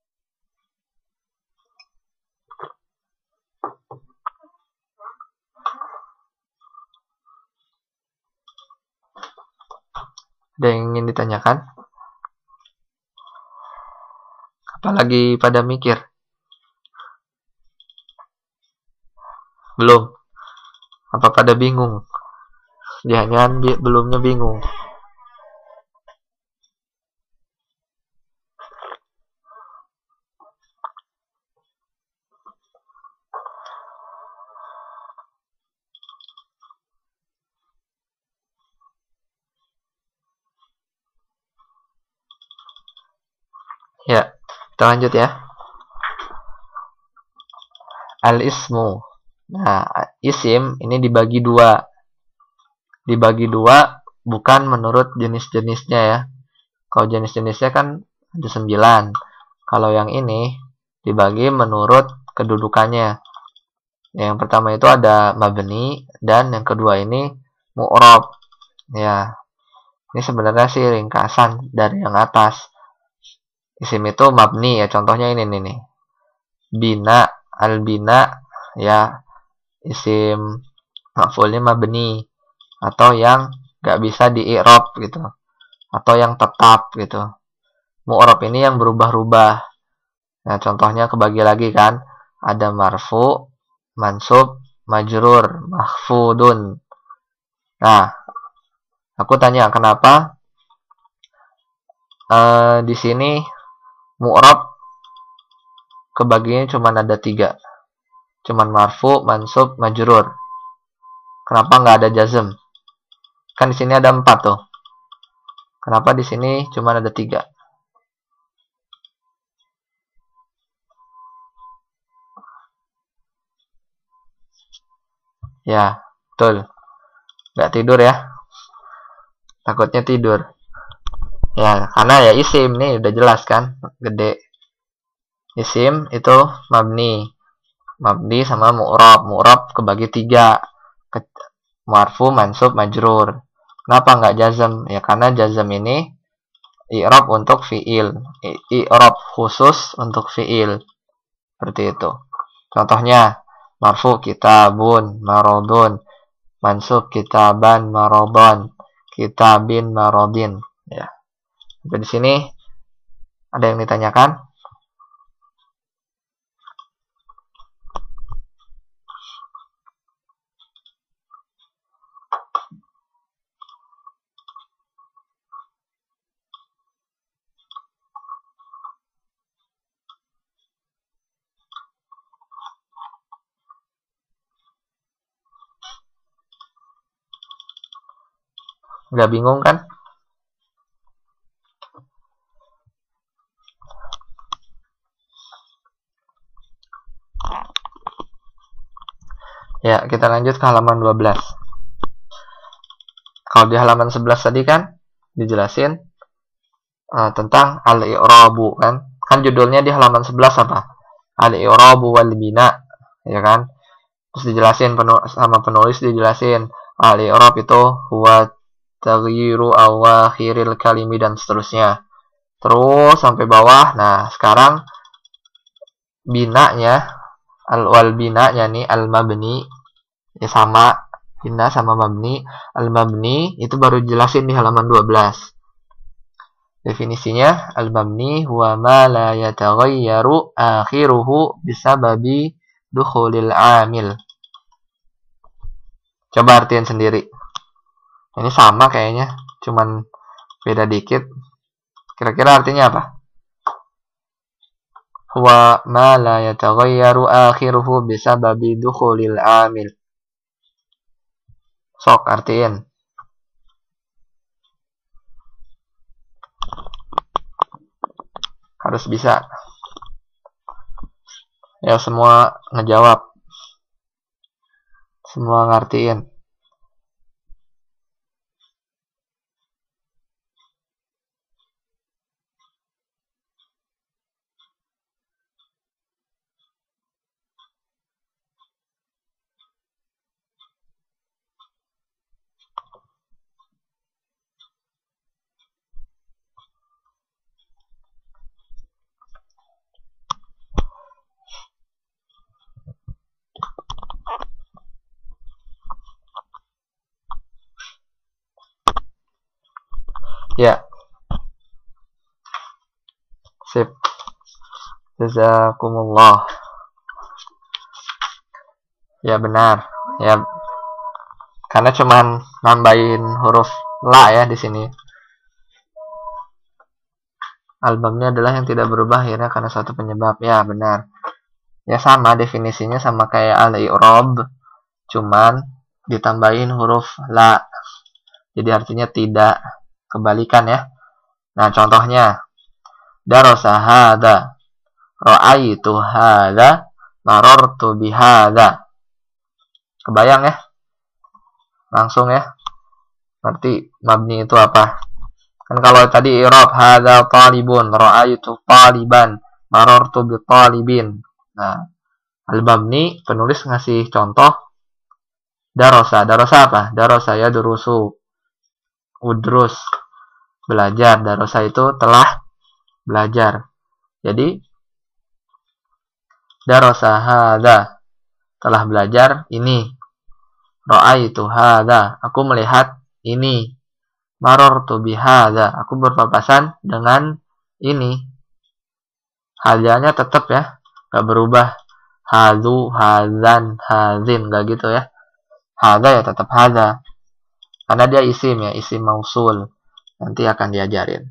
Ada yang ingin ditanyakan? Apalagi pada mikir? Belum? Apa pada bingung? Jangan bi belumnya bingung. Ya, kita lanjut ya. Al-ismu. Nah, isim ini dibagi dua. Dibagi dua bukan menurut jenis-jenisnya ya. Kalau jenis-jenisnya kan ada sembilan. Kalau yang ini dibagi menurut kedudukannya. Yang pertama itu ada mabni, dan yang kedua ini mu'rab. Ya, ini sebenarnya sih ringkasan dari yang atas. Isim itu mabni ya, contohnya ini nih. Bina, al-bina ya isim maf'ulnya mabni, atau yang nggak bisa di-i'rab gitu, atau yang tetap gitu. Mu'rab ini yang berubah-ubah. Nah, contohnya kebagi lagi kan, ada marfu, mansub, majrur, mahfudun. Nah, aku tanya kenapa uh, di sini mu'rab kebagiannya cuma ada tiga, cuman marfu, mansub, majrur. Kenapa nggak ada jazm? Kan di sini ada empat tuh. Kenapa di sini cuma ada tiga? Ya, betul. Nggak tidur ya? Takutnya tidur. Ya, karena ya isim nih udah jelas kan, gede. Isim itu mabni. Mabni sama mu'rab. Mu'rab kebagi tiga. Marfu, mansub, majrur. Kenapa nggak jazm? Ya karena jazm ini i'rab untuk fiil. I'rab khusus untuk fiil. Seperti itu. Contohnya, marfu kitabun marodun, mansub kitaban marodon, kitabin marodin. Ya. Sampai di sini ada yang ditanyakan? Nggak bingung kan? Ya, kita lanjut ke halaman dua belas. Kalau di halaman sebelas tadi kan dijelasin uh, tentang al-i'rabu kan. Kan judulnya di halaman sebelas apa? Al-i'rabu wal bina, ya kan? Terus dijelasin penul sama penulis dijelasin al-i'rab itu huwa taghyiru awakhiril kalimi dan seterusnya. Terus sampai bawah. Nah, sekarang binanya al wal binanya nih al mabni ya sama bina sama mabni. Al mabni itu baru jelasin di halaman dua belas. Definisinya al mabni huwa ma la yataghayyaru akhiruhu bisababi dukhulil amil. Coba artiin sendiri. Ini sama kayaknya, cuman beda dikit. Kira-kira artinya apa? Huwa ma la yataghayyaru akhiruhu bisababi dukhulil amil. Sok artiin. Harus bisa. Ya semua ngejawab. Semua ngartiin. Ya. Sip. Jazakumullah. Ya benar. Ya. Karena cuman nambahin huruf la ya di sini. Albumnya adalah yang tidak berubah akhirnya karena satu penyebab. Ya benar. Ya sama definisinya sama kayak al-i'rab, cuman ditambahin huruf la. Jadi artinya tidak. Kebalikan ya. Nah contohnya, darasa hadza, ra'aitu hadza, marartu bihadza. Kebayang ya? Langsung ya. Berarti mabni itu apa? Kan kalau tadi i'rab hadza talibun, ra'aitu taliban, marartu bi talibin. Nah, al-mabni penulis ngasih contoh darasa. Darasa apa? Darasa ya durusu. Udrus belajar. Darasa itu telah belajar. Jadi darasa hadza telah belajar ini. Ra'aitu hadza aku melihat ini. Marartu bihadza aku berpapasan dengan ini. Hadzanya tetap ya, enggak berubah. Hadzu, hadzan, hadzin, enggak gitu ya. Hadza ya tetap hadza. Karena dia isim ya, isim mausul. Nanti akan diajarin.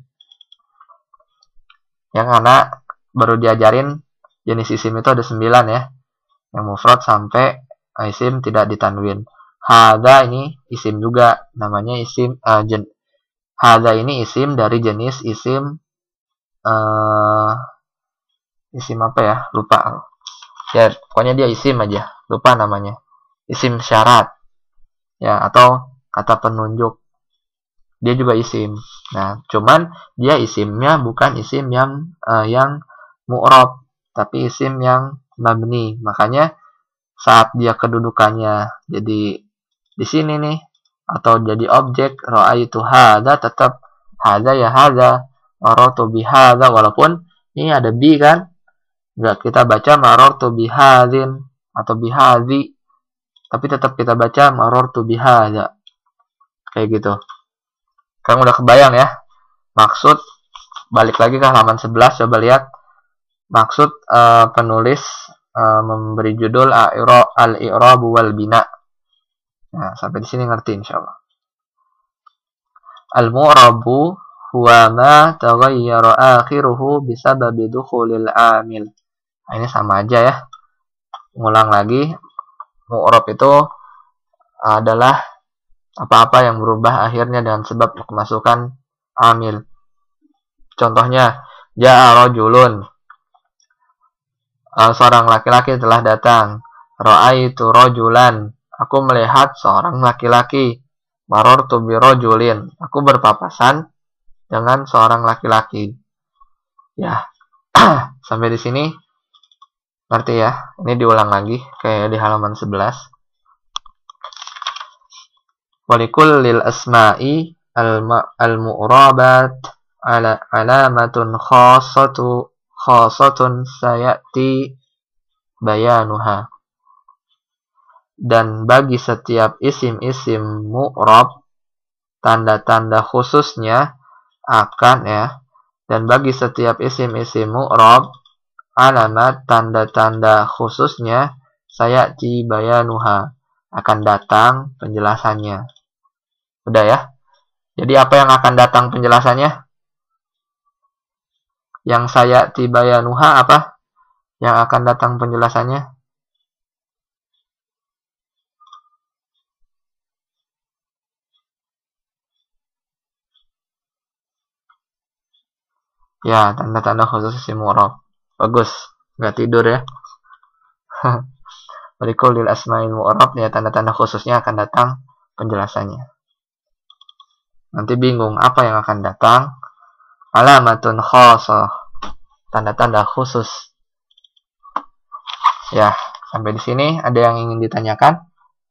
Yang karena baru diajarin jenis isim itu ada sembilan ya. Yang mufrad sampai isim tidak ditanwin. Hadza ini isim juga, namanya isim uh, jen, hadza ini isim dari jenis isim uh, isim apa ya? Lupa. Ya, pokoknya dia isim aja. Lupa namanya. Isim syarat. Ya, atau kata penunjuk. Dia juga isim. Nah, cuman dia isimnya bukan isim yang uh, yang mu'rab, tapi isim yang mabni. Makanya saat dia kedudukannya jadi di sini nih atau jadi objek, ra'aitu hadza tetap hadza ya hadza, marartu bihadza, walaupun ini ada bi kan. Enggak kita baca marartu bihadzin atau bihadzi, tapi tetap kita baca marartu bihadza. Kayak gitu. Kamu udah kebayang ya maksud. Balik lagi ke halaman sebelas, coba lihat maksud uh, penulis uh, memberi judul al-i'rab wal bina. Nah, sampai di sini ngerti insyaallah. Al-mu'rabu huwa ma taghayyara akhiruhu bisababi dukhulil amil. Nah, ini sama aja ya. Ngulang lagi. Mu'rab itu adalah apa-apa yang berubah akhirnya dengan sebab kemasukan amil. Contohnya, ja'a rajulun, uh, seorang laki-laki telah datang. Ra'aitu rajulan, aku melihat seorang laki-laki. marortu birojulin. Aku berpapasan dengan seorang laki-laki. Ya, sampai di sini ngerti ya? Ini diulang lagi kayak di halaman sebelas. Walikullil asma'i al-mu'rabat ala alamatun khassatu khassatun sayati bayanuha. Dan bagi setiap isim-isim mu'rab, tanda-tanda khususnya akan ya. Dan bagi setiap isim-isim mu'rab, alamat tanda-tanda khususnya sayati bayanuha, akan datang penjelasannya. Udah ya? Jadi apa yang akan datang penjelasannya? Yang sayati bayanuha apa? Yang akan datang penjelasannya? Ya, tanda-tanda khusus isim mu'rab. Bagus, nggak tidur ya. Walikulil asma'il mu'rab, ya tanda-tanda khususnya akan datang penjelasannya. Nanti bingung apa yang akan datang. Alamatun khassah, tanda-tanda khusus. Ya, sampai di sini ada yang ingin ditanyakan?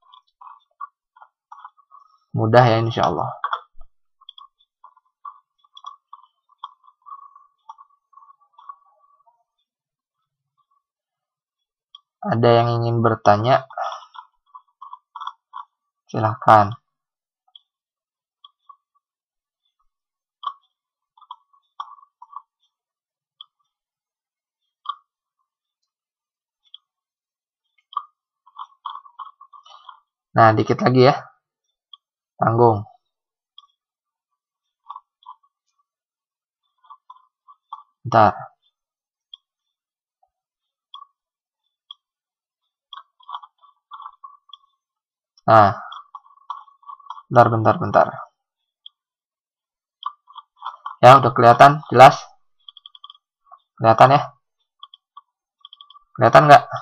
Mudah ya insyaallah. Ada yang ingin bertanya? Silahkan. Nah, dikit lagi ya. Tanggung. Bentar. Nah. Bentar, bentar, bentar. Ya, udah kelihatan? Jelas? Kelihatan ya? Kelihatan nggak?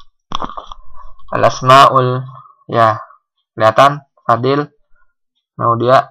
Al-asma'ul, ya. Kelihatan? Fadil? Mau dia?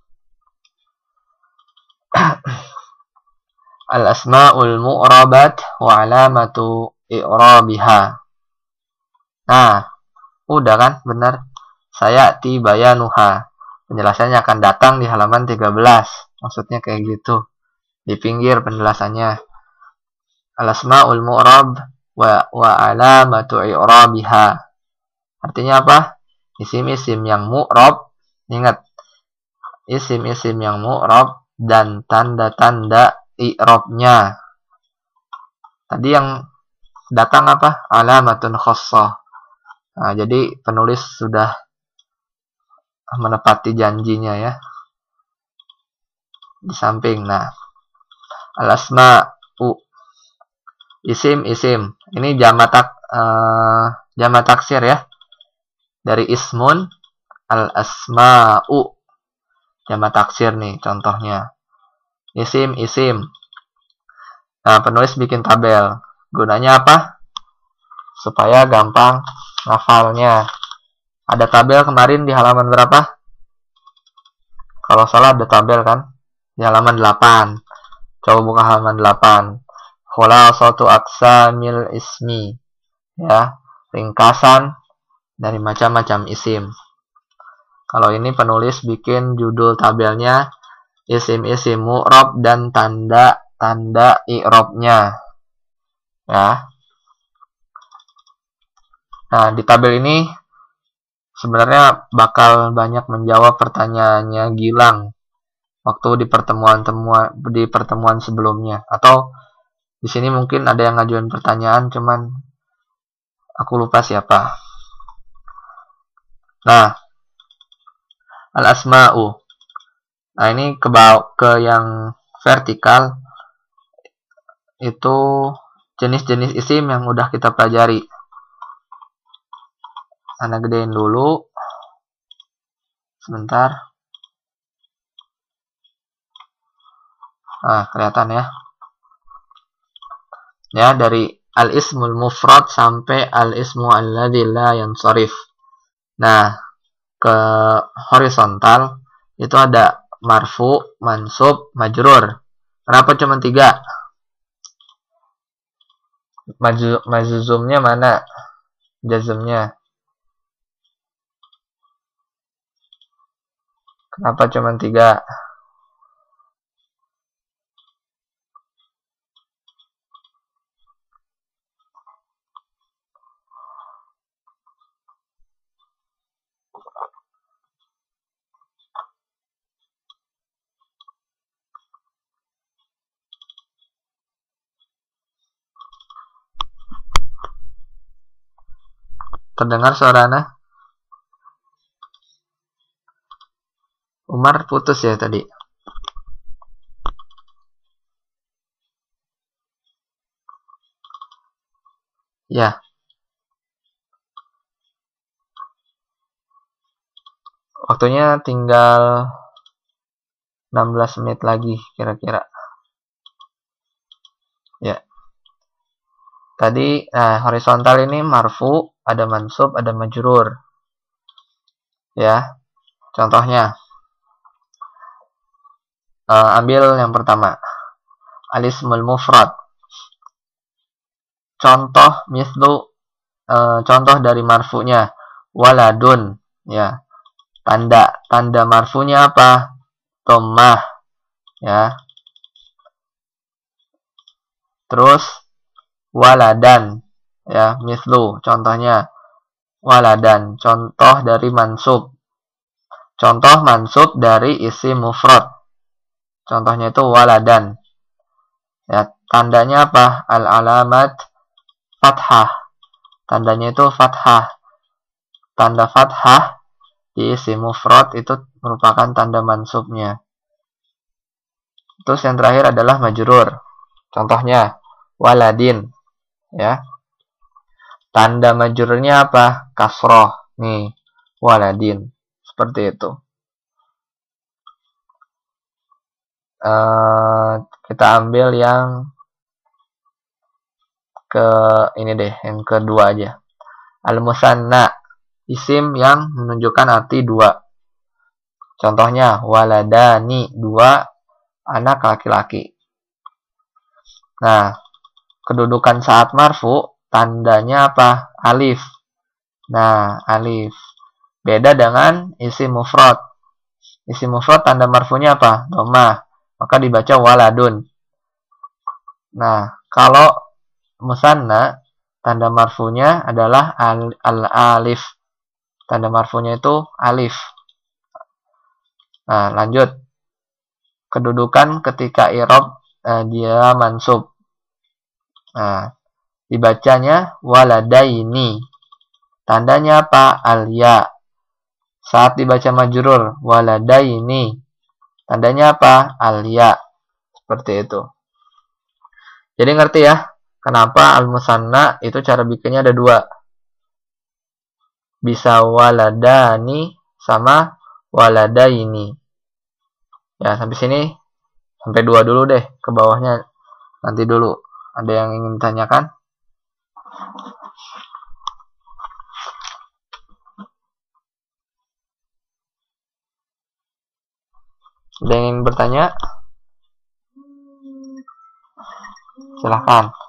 Al-asma'ul mu'rabat wa alamatu i'rabiha. Nah, udah kan? Benar. Sayati bayanuha. Penjelasannya akan datang di halaman tiga belas. Maksudnya kayak gitu. Di pinggir penjelasannya. Al-asma'ul mu'rab wa, wa alamatu i'rabiha. Artinya apa? Isim-isim yang mu'rab. Ingat. Isim-isim yang mu'rab dan tanda-tanda i'rabnya. Tadi yang datang apa? Alamatun khassah. Nah, jadi penulis sudah menepati janjinya ya. Di samping. Nah, al-asma'u, isim isim. Ini jamak tak uh, jamak taksir ya. Dari ismun, al-asma'u. Jamak taksir nih contohnya. Isim isim. Nah, penulis bikin tabel. Gunanya apa? Supaya gampang ngafalnya. Ada tabel kemarin di halaman berapa? Kalau salah ada tabel kan? Di halaman delapan. Coba buka halaman delapan. Khulasatu aqsamil ismi. Ya, ringkasan dari macam-macam isim. Kalau ini penulis bikin judul tabelnya isim-isim mu'rab dan tanda-tanda i'rabnya. Ya. Nah, di tabel ini sebenarnya bakal banyak menjawab pertanyaannya Gilang waktu di pertemuan temuan di pertemuan sebelumnya, atau di sini mungkin ada yang ngajuin pertanyaan cuman aku lupa siapa. Nah, al-asma'u. Nah, ini ke ke yang vertikal itu jenis-jenis isim yang udah kita pelajari. Anda gedein dulu. Sebentar. Nah, kelihatan ya. Ya, dari al-ismul mufrad sampai al-ismu alladzi la yansharif. Nah, ke horizontal itu ada marfu, mansub, majrur. Kenapa cuma tiga? Maju, majzumnya mana? Jazmnya. Kenapa cuma tiga? Terdengar suara Ana? Umar putus ya tadi. Ya. Waktunya tinggal enam belas menit lagi kira-kira. Ya. Tadi nah, horizontal ini marfu, ada mansub, ada majrur. Ya. Contohnya uh, ambil yang pertama. Alismul mufrad. Contoh mislu uh, contoh dari marfunya waladun, ya. Tanda tanda marfunya apa? Dhammah, ya. Terus waladan, ya, mislu contohnya waladan, contoh dari mansub. Contoh mansub dari isim mufrad. Contohnya itu waladan. Ya, tandanya apa? Al-alamat fathah. Tandanya itu fathah. Tanda fathah di isim mufrad itu merupakan tanda mansubnya. Terus yang terakhir adalah majrur. Contohnya waladin, ya. Tanda majrurnya apa? Kasroh. Nih, waladin. Seperti itu. Uh, kita ambil yang ke ini deh, yang kedua aja. Al-musanna, isim yang menunjukkan arti dua. Contohnya waladani, dua anak laki-laki. Nah, kedudukan saat marfu tandanya apa? Alif. Nah, alif. Beda dengan isim mufrad. Isim mufrad tanda marfunya apa? Dhammah. Maka dibaca waladun. Nah, kalau musanna tanda marfunya adalah al-alif. Tanda marfunya itu alif. Nah, lanjut. Kedudukan ketika i'rab eh, dia mansub. Nah, dibacanya waladaini. Tandanya apa? Al-ya. Saat dibaca majrur waladaini. Tandanya apa? Al-ya. Seperti itu. Jadi ngerti ya? Kenapa al-musanna itu cara bikinnya ada dua. Bisa waladani sama waladaini. Ya, sampai sini. Sampai dua dulu deh. Ke bawahnya nanti dulu. Ada yang ingin ditanyakan? Ada yang ingin bertanya? Silahkan.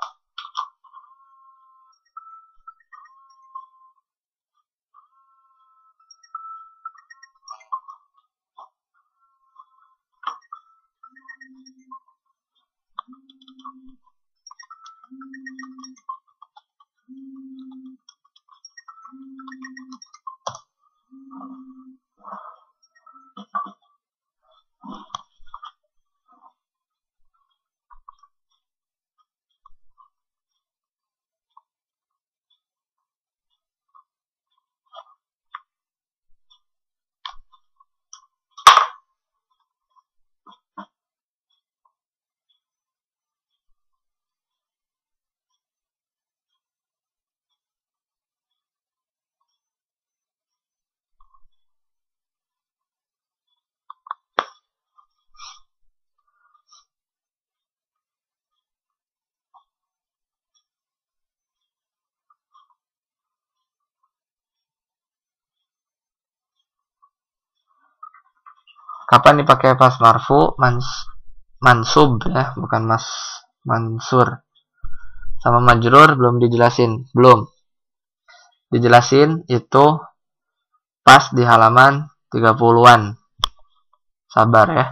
Kapan dipakai pas marfu? Mans mansub ya, bukan mas mansur. Sama majrur belum dijelasin, belum dijelasin itu pas di halaman tiga puluhan. Sabar ya.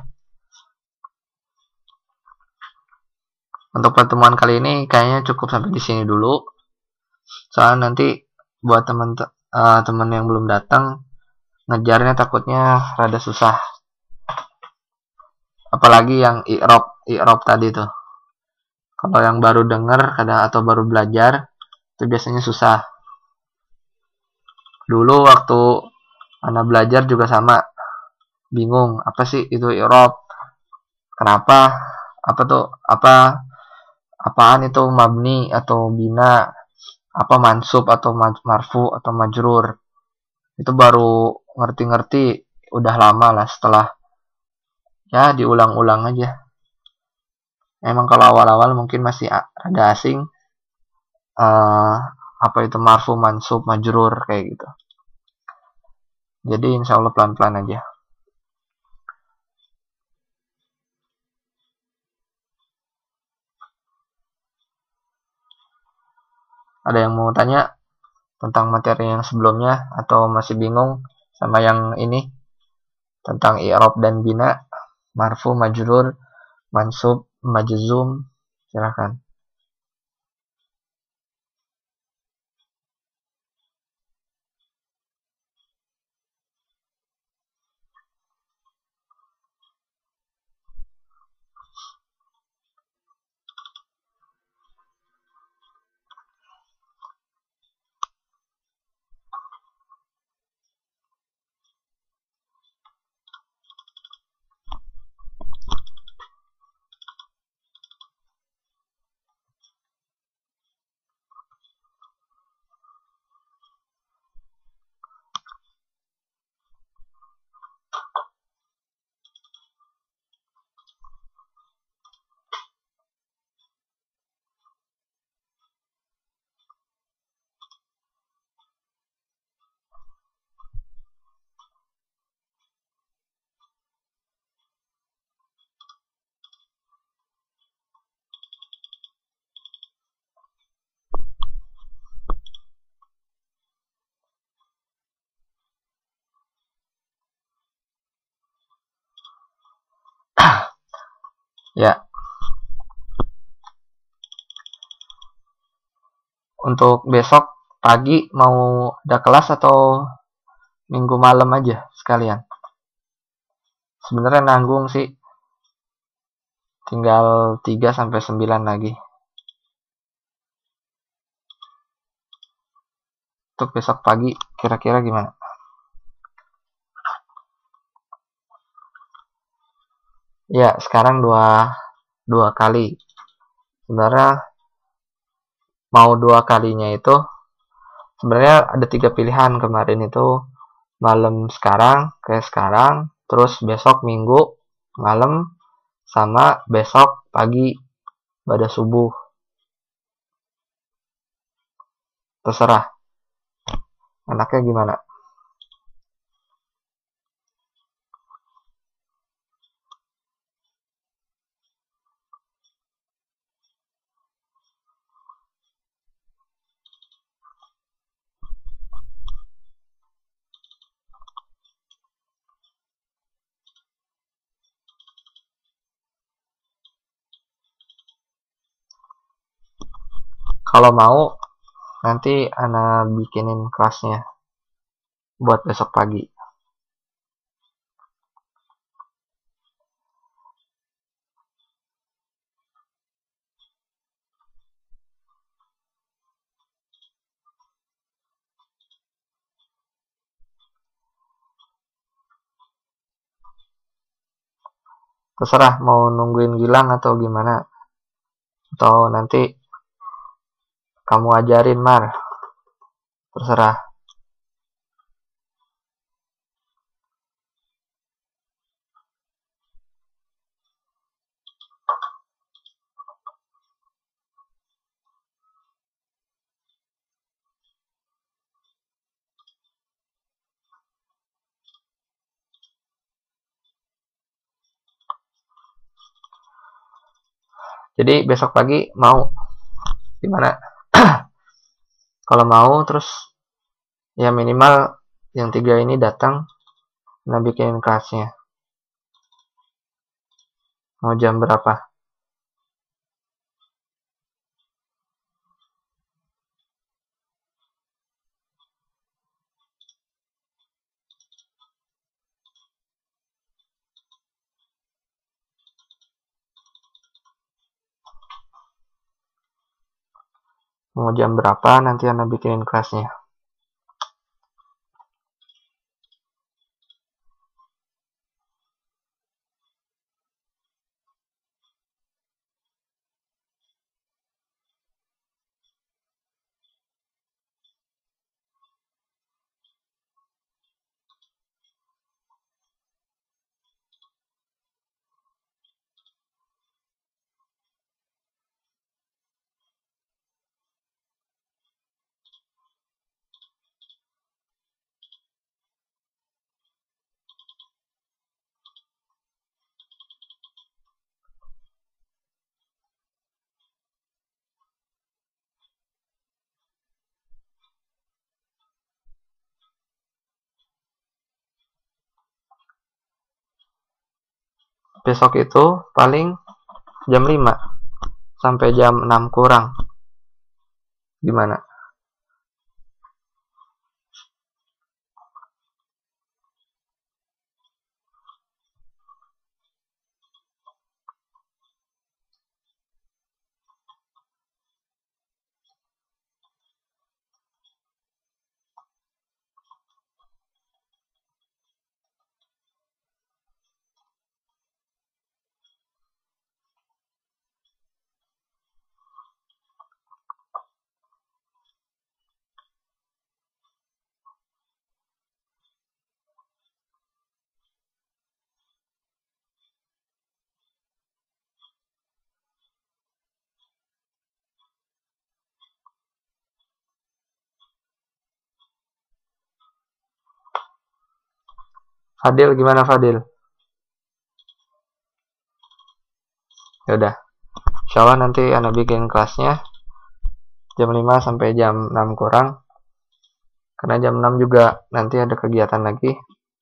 Untuk pertemuan kali ini kayaknya cukup sampai di sini dulu. Soalnya nanti buat teman-teman uh, yang belum datang, ngejarnya takutnya rada susah. Apalagi yang i'rab, i'rab tadi tuh. Kalau yang baru denger kadang atau baru belajar, itu biasanya susah. Dulu waktu anak belajar juga sama, bingung apa sih itu i'rab, kenapa, apa tuh, apa apaan itu mabni atau bina, apa mansub atau marfu atau majrur. Itu baru ngerti-ngerti udah lama lah, setelah ya diulang-ulang aja. Emang kalau awal-awal mungkin masih ada asing, uh, apa itu marfu, mansub, majrur kayak gitu. Jadi insya Allah pelan-pelan aja. Ada yang mau tanya tentang materi yang sebelumnya atau masih bingung sama yang ini tentang i'rab dan bina, marfu, majrur, mansub, majzum? Silakan. Ya. Untuk besok pagi mau ada kelas atau minggu malam aja sekalian? Sebenarnya nanggung sih. Tinggal tiga sampai sembilan lagi. Untuk besok pagi kira-kira gimana? Ya, sekarang dua dua kali. Sebenarnya mau dua kalinya itu sebenarnya ada tiga pilihan. Kemarin itu malam sekarang kayak sekarang, terus besok minggu malam, sama besok pagi pada subuh. Terserah anaknya gimana. Kalau mau nanti Ana bikinin kelasnya buat besok pagi. Terserah mau nungguin Gilang atau gimana. Atau nanti kamu ajarin, Mar. Terserah. Jadi besok pagi mau gimana? Kalau mau terus ya minimal yang tiga ini datang, nah bikin kelasnya. Mau jam berapa? Mau jam berapa nanti Anda bikinin kelasnya. Besok itu paling jam lima sampai jam enam kurang. Gimana? Fadil gimana Fadil? Ya udah. Insyaallah nanti Anda bikin kelasnya jam lima sampai jam enam kurang. Karena jam enam juga nanti ada kegiatan lagi.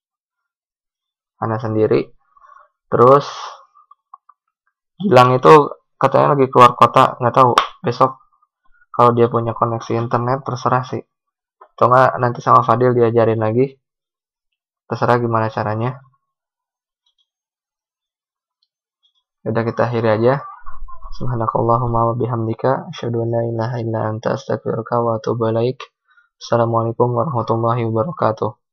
Anda sendiri. Terus Gilang itu katanya lagi keluar kota, nggak tahu. Besok kalau dia punya koneksi internet terserah sih. Atau nggak nanti sama Fadil diajarin lagi. Terserah gimana caranya. Udah kita akhiri aja. Subhanakallahumma wa bihamdika asyhadu an la ilaha illa anta astaghfiruka wa atubu ilaik. Assalamualaikum warahmatullahi wabarakatuh.